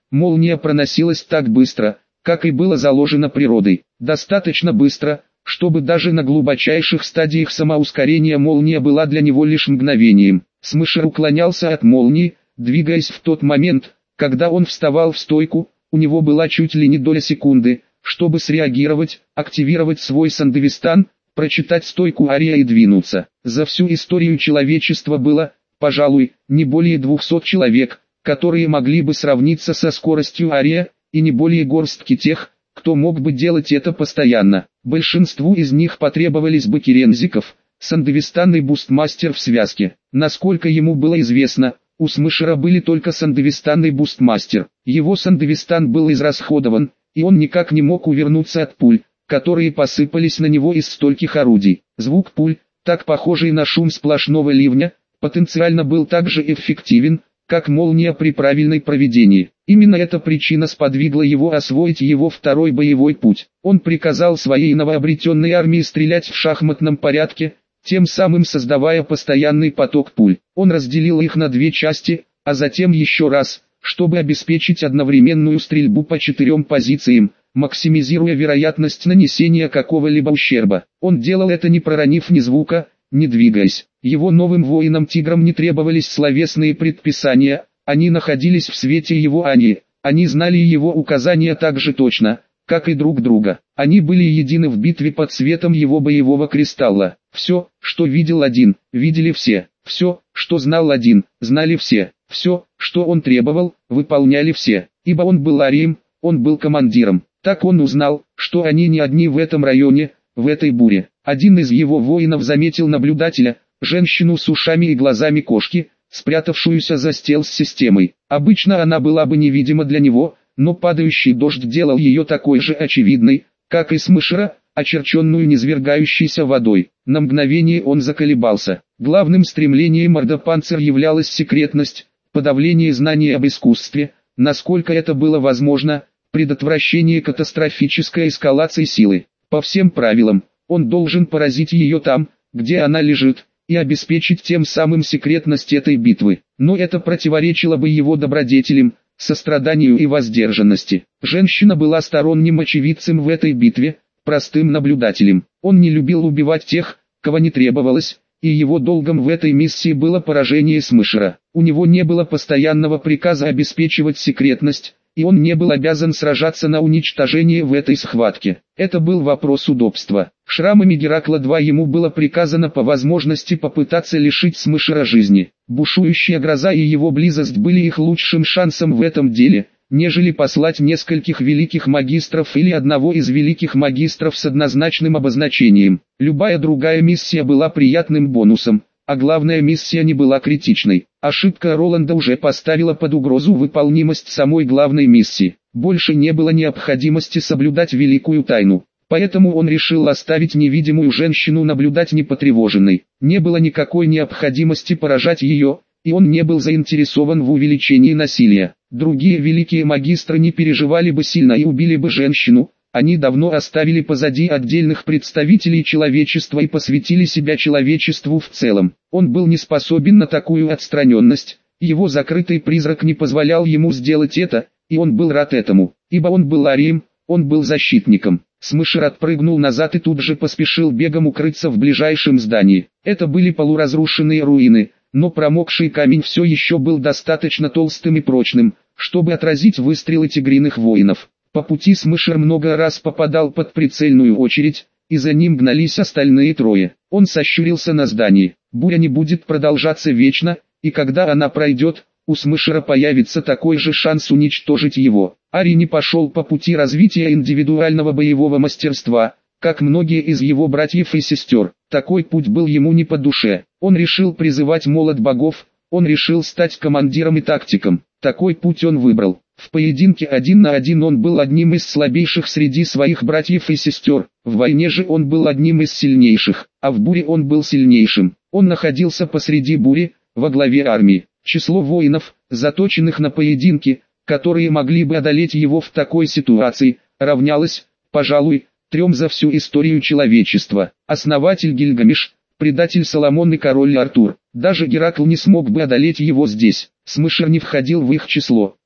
молния проносилась так быстро, как и было заложено природой. Достаточно быстро, чтобы даже на глубочайших стадиях самоускорения молния была для него лишь мгновением. Смышер уклонялся от молнии, двигаясь в тот момент, когда он вставал в стойку, у него была чуть ли не доля секунды, чтобы среагировать, активировать свой сандевистан, прочитать стойку ария и двинуться. За всю историю человечества было, пожалуй, не более 200 человек, которые могли бы сравниться со скоростью ария, и не более горстки тех, кто мог бы делать это постоянно. Большинству из них потребовались бы Керензиков, Сандевистан и Бустмастер в связке. Насколько ему было известно, у Смышера были только Сандевистан и Бустмастер. Его Сандевистан был израсходован, и он никак не мог увернуться от пуль, которые посыпались на него из стольких орудий. Звук пуль, так похожий на шум сплошного ливня, потенциально был так же эффективен, как молния при правильной проведении. Именно эта причина сподвигла его освоить его второй боевой путь. Он приказал своей новообретенной армии стрелять в шахматном порядке, тем самым создавая постоянный поток пуль. Он разделил их на две части, а затем еще раз, чтобы обеспечить одновременную стрельбу по 4 позициям, максимизируя вероятность нанесения какого-либо ущерба. Он делал это не проронив ни звука, не двигаясь. Его новым воинам-тиграм не требовались словесные предписания, они находились в свете его ани, они знали его указания так же точно, как и друг друга. Они были едины в битве под светом его боевого кристалла. Все, что видел один, видели все. Все, что знал один, знали все. Все, что он требовал, выполняли все. Ибо он был арием, он был командиром. Так он узнал, что они не одни в этом районе, в этой буре. Один из его воинов заметил наблюдателя, женщину с ушами и глазами кошки, спрятавшуюся за стелс-системой. Обычно она была бы невидима для него, но падающий дождь делал ее такой же очевидной, как и Смышера, очерченную низвергающейся водой. На мгновение он заколебался. Главным стремлением Ордопанцер являлась секретность, подавление знаний об искусстве, насколько это было возможно, предотвращение катастрофической эскалации силы. По всем правилам, он должен поразить ее там, где она лежит, и обеспечить тем самым секретность этой битвы. Но это противоречило бы его добродетелям, состраданию и воздержанности. Женщина была сторонним очевидцем в этой битве, простым наблюдателем. Он не любил убивать тех, кого не требовалось, и его долгом в этой миссии было поражение Смышера. У него не было постоянного приказа обеспечивать секретность, и он не был обязан сражаться на уничтожение в этой схватке. Это был вопрос удобства. Шрамами Геракла-2 ему было приказано по возможности попытаться лишить Смышера жизни. Бушующая гроза и его близость были их лучшим шансом в этом деле, нежели послать нескольких великих магистров или одного из великих магистров с однозначным обозначением. Любая другая миссия была приятным бонусом, а главная миссия не была критичной. Ошибка Роланда уже поставила под угрозу выполнимость самой главной миссии. Больше не было необходимости соблюдать великую тайну. Поэтому он решил оставить невидимую женщину наблюдать непотревоженной. Не было никакой необходимости поражать ее, и он не был заинтересован в увеличении насилия. Другие великие магистры не переживали бы сильно и убили бы женщину, они давно оставили позади отдельных представителей человечества и посвятили себя человечеству в целом. Он был не способен на такую отстраненность, его закрытый призрак не позволял ему сделать это, и он был рад этому, ибо он был арием, он был защитником. Смышер отпрыгнул назад и тут же поспешил бегом укрыться в ближайшем здании. Это были полуразрушенные руины, но промокший камень все еще был достаточно толстым и прочным, чтобы отразить выстрелы тигриных воинов. По пути Смышер много раз попадал под прицельную очередь, и за ним гнались остальные трое. Он сощурился на здании. Буря не будет продолжаться вечно, и когда она пройдет, у Смышера появится такой же шанс уничтожить его. Ари не пошел по пути развития индивидуального боевого мастерства, как многие из его братьев и сестер. Такой путь был ему не по душе. Он решил призывать молот богов, он решил стать командиром и тактиком. Такой путь он выбрал. В поединке 1 на 1 он был одним из слабейших среди своих братьев и сестер, в войне же он был одним из сильнейших, а в буре он был сильнейшим. Он находился посреди бури, во главе армии. Число воинов, заточенных на поединки, которые могли бы одолеть его в такой ситуации, равнялось, пожалуй, 3 за всю историю человечества. Основатель Гильгамеш, предатель Соломон и король Артур. Даже Геракл не смог бы одолеть его здесь. Смышер не входил в их число.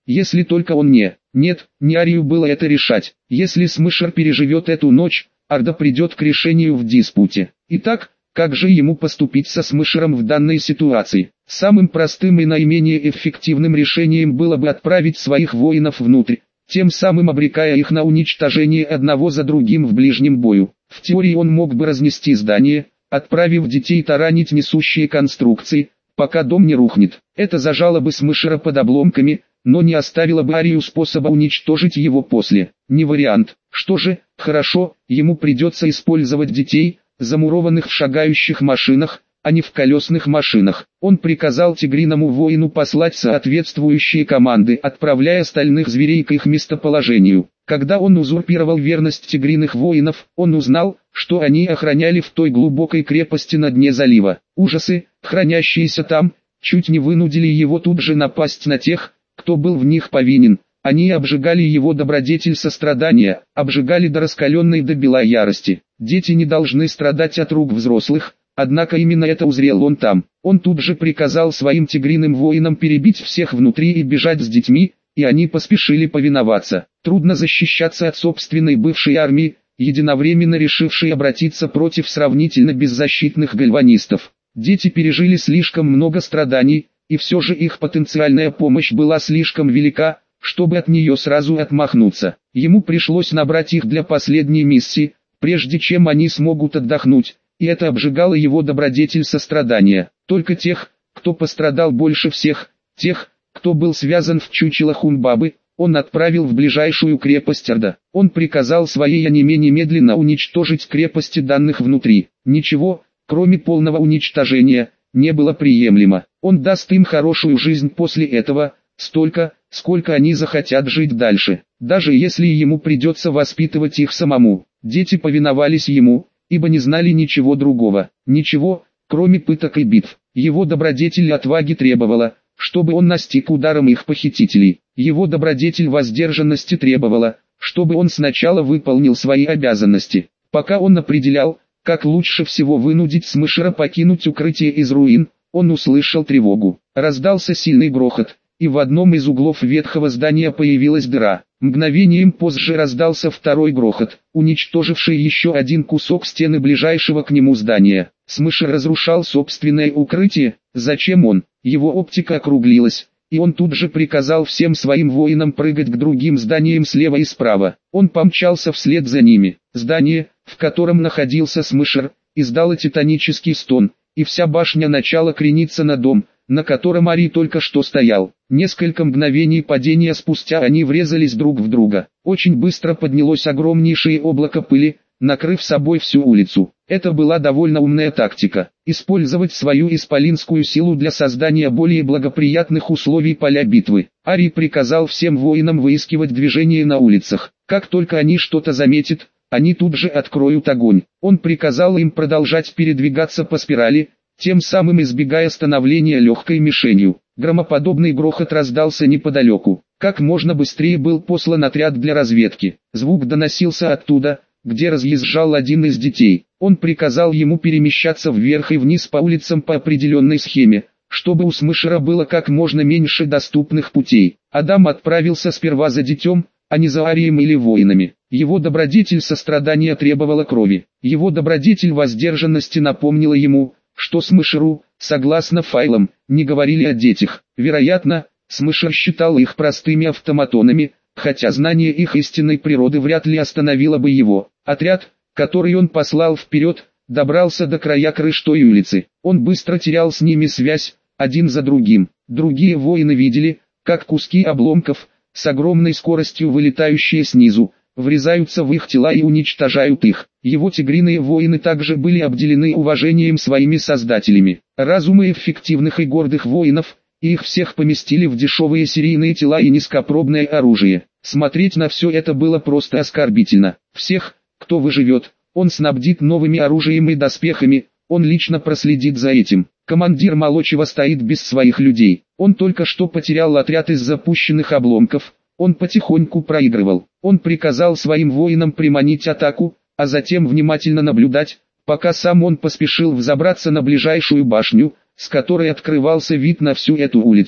если только он не... Нет, не Арию было это решать. Если Смышер переживет эту ночь, Орда придет к решению в диспуте. Итак, как же ему поступить со Смышером в данной ситуации? Самым простым и наименее эффективным решением было бы отправить своих воинов внутрь, тем самым обрекая их на уничтожение одного за другим в ближнем бою. В теории он мог бы разнести здание, отправив детей таранить несущие конструкции, пока дом не рухнет. Это зажало бы Смышера под обломками, но не оставило бы Арию способа уничтожить его после. Не вариант. Что же, хорошо, ему придется использовать детей, замурованных в шагающих машинах, а не в колесных машинах. Он приказал тигриному воину послать соответствующие команды, отправляя остальных зверей к их местоположению. Когда он узурпировал верность тигриных воинов, он узнал, что они охраняли в той глубокой крепости на дне залива. Ужасы, хранящиеся там, чуть не вынудили его тут же напасть на тех, кто был в них повинен. Они обжигали его добродетель сострадания, обжигали до раскаленной до бела ярости. Дети не должны страдать от рук взрослых, однако именно это узрел он там. Он тут же приказал своим тигриным воинам перебить всех внутри и бежать с детьми, и они поспешили повиноваться. Трудно защищаться от собственной бывшей армии, единовременно решившей обратиться против сравнительно беззащитных гальванистов. Дети пережили слишком много страданий, и все же их потенциальная помощь была слишком велика, чтобы от нее сразу отмахнуться. Ему пришлось набрать их для последней миссии, прежде чем они смогут отдохнуть, и это обжигало его добродетель сострадания. Только тех, кто пострадал больше всех, тех, кто был связан в чучело Хунбабы, он отправил в ближайшую крепость Орда. Он приказал своей аниме немедленно уничтожить крепости данных внутри. Ничего, кроме полного уничтожения, не было приемлемо. Он даст им хорошую жизнь после этого, столько, сколько они захотят жить дальше. Даже если ему придется воспитывать их самому. Дети повиновались ему, ибо не знали ничего другого. Ничего, кроме пыток и битв. Его добродетель отваги требовала, чтобы он настиг ударом их похитителей. Его добродетель воздержанности требовала, чтобы он сначала выполнил свои обязанности. Пока он определял, как лучше всего вынудить Смышера покинуть укрытие из руин, он услышал тревогу. Раздался сильный грохот, и в одном из углов ветхого здания появилась дыра. Мгновением позже раздался второй грохот, уничтоживший еще один кусок стены ближайшего к нему здания. Смышер разрушал собственное укрытие. Зачем он? Его оптика округлилась, и он тут же приказал всем своим воинам прыгать к другим зданиям слева и справа. Он помчался вслед за ними. Здание, в котором находился Смышер, издало титанический стон, и вся башня начала крениться на дом, на котором Ари только что стоял. Несколько мгновений падения спустя они врезались друг в друга. Очень быстро поднялось огромнейшее облако пыли, накрыв собой всю улицу. Это была довольно умная тактика. Использовать свою исполинскую силу для создания более благоприятных условий поля битвы. Ари приказал всем воинам выискивать движение на улицах. Как только они что-то заметят, они тут же откроют огонь. Он приказал им продолжать передвигаться по спирали, тем самым избегая становления легкой мишенью. Громоподобный грохот раздался неподалеку. Как можно быстрее был послан отряд для разведки. Звук доносился оттуда, где разъезжал один из детей. Он приказал ему перемещаться вверх и вниз по улицам по определенной схеме, чтобы у Смышера было как можно меньше доступных путей. Адам отправился сперва за детем, а не за Арием или воинами. Его добродетель сострадания требовала крови. Его добродетель воздержанности напомнила ему, что Смышеру, согласно файлам, не говорили о детях. Вероятно, Смышер считал их простыми автоматонами, хотя знание их истинной природы вряд ли остановило бы его. Отряд, который он послал вперед, добрался до края крыш той улицы. Он быстро терял с ними связь, один за другим. Другие воины видели, как куски обломков, с огромной скоростью вылетающие снизу, врезаются в их тела и уничтожают их. Его тигриные воины также были обделены уважением своими создателями. Разумы эффективных и гордых воинов, и их всех поместили в дешевые серийные тела и низкопробное оружие. Смотреть на все это было просто оскорбительно. Всех, кто выживет, он снабдит новыми оружием и доспехами, он лично проследит за этим. Командир Молочева стоит без своих людей. Он только что потерял отряд из запущенных обломков. Он потихоньку проигрывал. Он приказал своим воинам приманить атаку, а затем внимательно наблюдать, пока сам он поспешил взобраться на ближайшую башню, с которой открывался вид на всю эту улицу.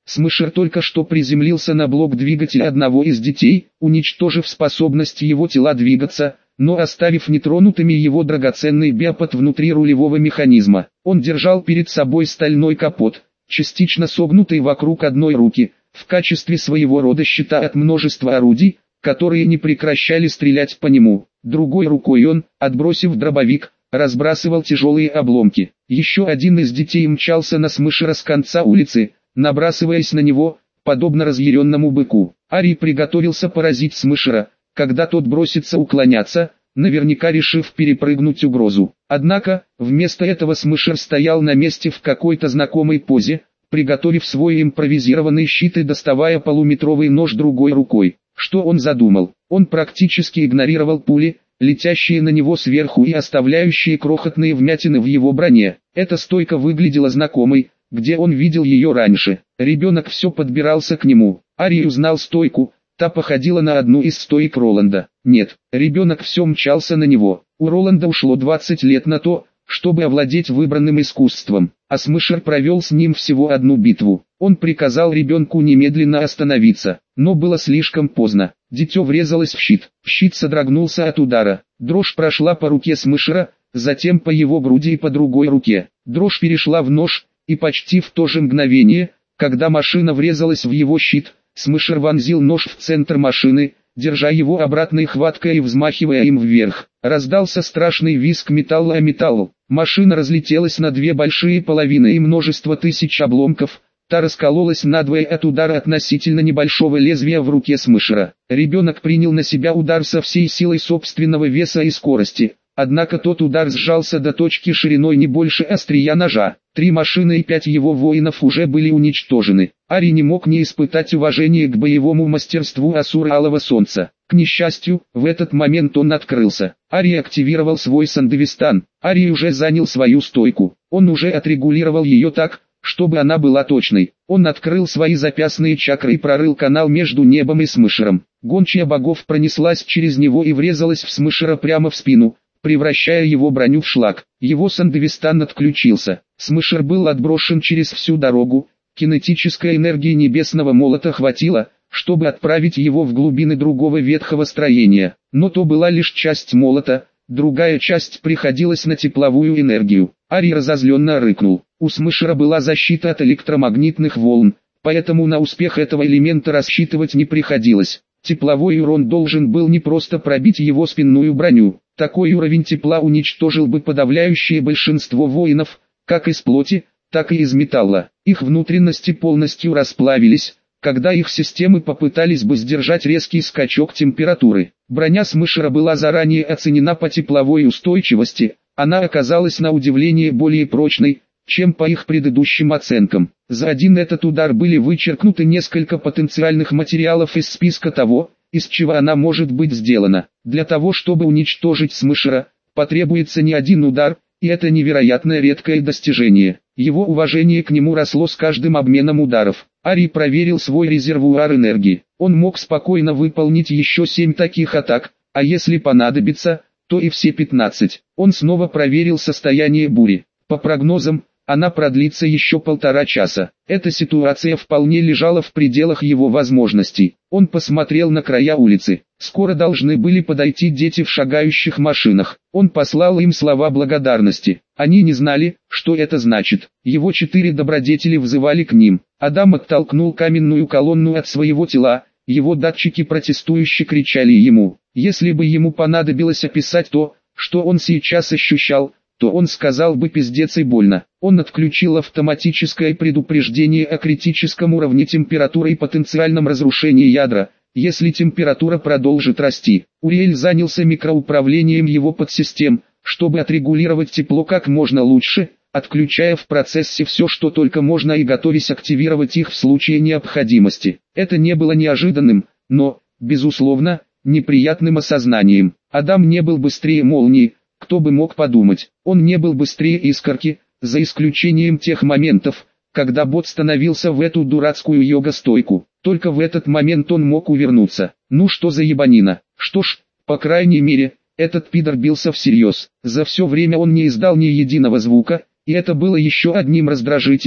Смышер только что приземлился на блок двигателя одного из детей, уничтожив способность его тела двигаться, но оставив нетронутыми его драгоценный биопод внутри рулевого механизма. Он держал перед собой стальной капот, частично согнутый вокруг одной руки, в качестве своего рода щита от множества орудий, которые не прекращали стрелять по нему. Другой рукой он, отбросив дробовик, разбрасывал тяжелые обломки. Еще один из детей мчался на Смышера с конца улицы, набрасываясь на него, подобно разъяренному быку. Ари приготовился поразить Смышера, когда тот бросится уклоняться, наверняка решив перепрыгнуть угрозу. Однако, вместо этого Смышер стоял на месте в какой-то знакомой позе, приготовив свой импровизированный щит и доставая полуметровый нож другой рукой. Что он задумал? Он практически игнорировал пули, летящие на него сверху и оставляющие крохотные вмятины в его броне. Эта стойка выглядела знакомой, где он видел ее раньше. Ребенок все подбирался к нему. Ари узнал стойку, та походила на одну из стоек Роланда. Нет, ребенок все мчался на него. У Роланда ушло 20 лет на то, чтобы овладеть выбранным искусством, а Смышер провел с ним всего одну битву. Он приказал ребенку немедленно остановиться, но было слишком поздно. Дитё врезалось в щит. Щит содрогнулся от удара. Дрожь прошла по руке Смышера, затем по его груди и по другой руке. Дрожь перешла в нож, и почти в то же мгновение, когда машина врезалась в его щит, Смышер вонзил нож в центр машины, держа его обратной хваткой и взмахивая им вверх. Раздался страшный визг металла о металл. Машина разлетелась на две большие половины и множество тысяч обломков. Та раскололась надвое от удара относительно небольшого лезвия в руке Смышера. Ребенок принял на себя удар со всей силой собственного веса и скорости. Однако тот удар сжался до точки шириной не больше острия ножа. 3 машины и 5 его воинов уже были уничтожены. Ари не мог не испытать уважения к боевому мастерству Асура Алого Солнца. К несчастью, в этот момент он открылся. Ари активировал свой Сандевистан. Ари уже занял свою стойку. Он уже отрегулировал ее так, чтобы она была точной. Он открыл свои запястные чакры и прорыл канал между небом и Смышером. Гончая богов пронеслась через него и врезалась в Смышера прямо в спину, превращая его броню в шлак. Его Сандевистан отключился. Смышер был отброшен через всю дорогу. Кинетической энергии небесного молота хватило, чтобы отправить его в глубины другого ветхого строения. Но то была лишь часть молота, другая часть приходилась на тепловую энергию. Ари разозленно рыкнул. У Смышера была защита от электромагнитных волн, поэтому на успех этого элемента рассчитывать не приходилось. Тепловой урон должен был не просто пробить его спинную броню. Такой уровень тепла уничтожил бы подавляющее большинство воинов, как из плоти, так и из металла. Их внутренности полностью расплавились, когда их системы попытались бы сдержать резкий скачок температуры. Броня Смышера была заранее оценена по тепловой устойчивости, она оказалась на удивление более прочной, чем по их предыдущим оценкам. За один этот удар были вычеркнуты несколько потенциальных материалов из списка того, из чего она может быть сделана. Для того, чтобы уничтожить Смышера, потребуется не один удар, и это невероятно редкое достижение. Его уважение к нему росло с каждым обменом ударов. Ари проверил свой резервуар энергии. Он мог спокойно выполнить еще 7 таких атак, а если понадобится, то и все 15. Он снова проверил состояние бури. По прогнозам, она продлится еще 1,5 часа. Эта ситуация вполне лежала в пределах его возможностей. Он посмотрел на края улицы. Скоро должны были подойти дети в шагающих машинах. Он послал им слова благодарности. Они не знали, что это значит. Его 4 добродетели взывали к ним. Адам оттолкнул каменную колонну от своего тела. Его датчики протестующе кричали ему. Если бы ему понадобилось описать то, что он сейчас ощущал, то он сказал бы пиздец и больно. Он отключил автоматическое предупреждение о критическом уровне температуры и потенциальном разрушении ядра, если температура продолжит расти. Уриэль занялся микроуправлением его подсистем, чтобы отрегулировать тепло как можно лучше, отключая в процессе все, что только можно, и готовясь активировать их в случае необходимости. Это не было неожиданным, но, безусловно, неприятным осознанием. Адам не был быстрее молнии. Кто бы мог подумать, он не был быстрее искорки, за исключением тех моментов, когда бот становился в эту дурацкую йога-стойку. Только в этот момент он мог увернуться. Ну что за ебанина? Что ж, по крайней мере, этот пидор бился всерьез. За все время он не издал ни единого звука, и это было еще одним раздражителем.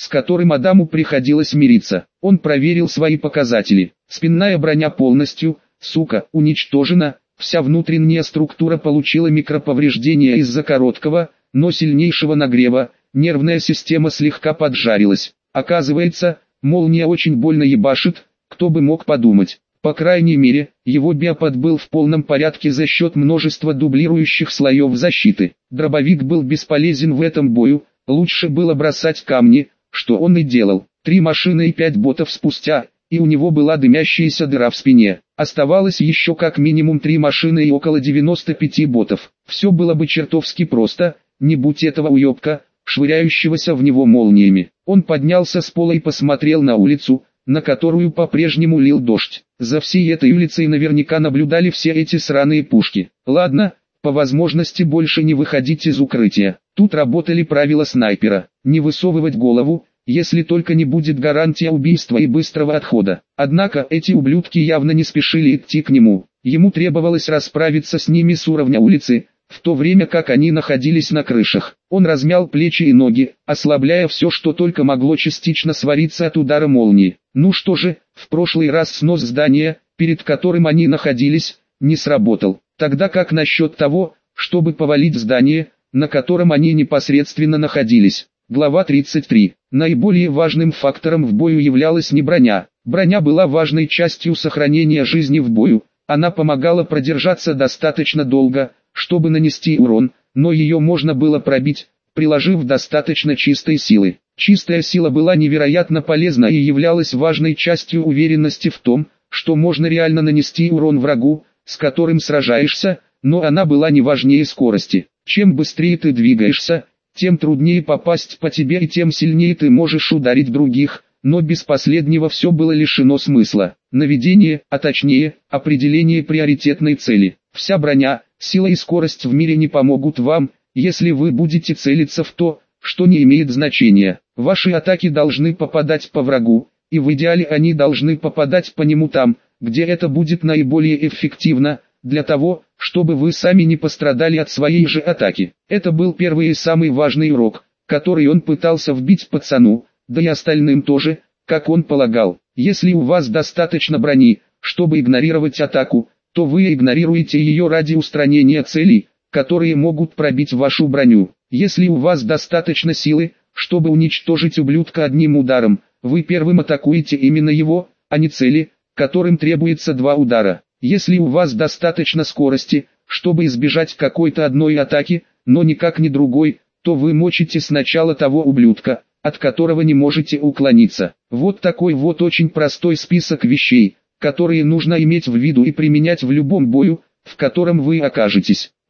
с которым Адаму приходилось мириться. Он проверил свои показатели. Спинная броня полностью, уничтожена, вся внутренняя структура получила микроповреждения из-за короткого, но сильнейшего нагрева, нервная система слегка поджарилась. Оказывается, молния очень больно ебашит, кто бы мог подумать. По крайней мере, его биопод был в полном порядке за счет множества дублирующих слоев защиты. Дробовик был бесполезен в этом бою, лучше было бросать камни, что он и делал. 3 машины и 5 ботов спустя, и у него была дымящаяся дыра в спине. Оставалось еще как минимум 3 машины и около 95 ботов. Все было бы чертовски просто, не будь этого уебка, швыряющегося в него молниями. Он поднялся с пола и посмотрел на улицу, на которую по-прежнему лил дождь. За всей этой улицей наверняка наблюдали все эти сраные пушки. Ладно, по возможности больше не выходить из укрытия. Тут работали правила снайпера. Не высовывать голову, если только не будет гарантия убийства и быстрого отхода. Однако эти ублюдки явно не спешили идти к нему. Ему требовалось расправиться с ними с уровня улицы, в то время как они находились на крышах. Он размял плечи и ноги, ослабляя все, что только могло частично свариться от удара молнии. Ну что же, в прошлый раз снос здания, перед которым они находились, не сработал. Тогда как насчет того, чтобы повалить здание, на котором они непосредственно находились? Глава 33. Наиболее важным фактором в бою являлась не броня. Броня была важной частью сохранения жизни в бою, она помогала продержаться достаточно долго, чтобы нанести урон, но ее можно было пробить, приложив достаточно чистой силы. Чистая сила была невероятно полезна и являлась важной частью уверенности в том, что можно реально нанести урон врагу, с которым сражаешься, но она была не важнее скорости. Чем быстрее ты двигаешься, тем труднее попасть по тебе и тем сильнее ты можешь ударить других, но без последнего все было лишено смысла. Наведение, а точнее, определение приоритетной цели. Вся броня, сила и скорость в мире не помогут вам, если вы будете целиться в то, что не имеет значения. Ваши атаки должны попадать по врагу, и в идеале они должны попадать по нему там, где это будет наиболее эффективно, для того, чтобы вы сами не пострадали от своей же атаки. Это был первый и самый важный урок, который он пытался вбить пацану, да и остальным тоже, как он полагал. Если у вас достаточно брони, чтобы игнорировать атаку, то вы игнорируете ее ради устранения целей, которые могут пробить вашу броню. Если у вас достаточно силы, чтобы уничтожить ублюдка одним ударом, вы первым атакуете именно его, а не цели, которым требуется 2 удара. Если у вас достаточно скорости, чтобы избежать какой-то одной атаки, но никак не другой, то вы мочите сначала того ублюдка, от которого не можете уклониться. Вот такой вот очень простой список вещей, которые нужно иметь в виду и применять в любом бою, в котором вы окажетесь.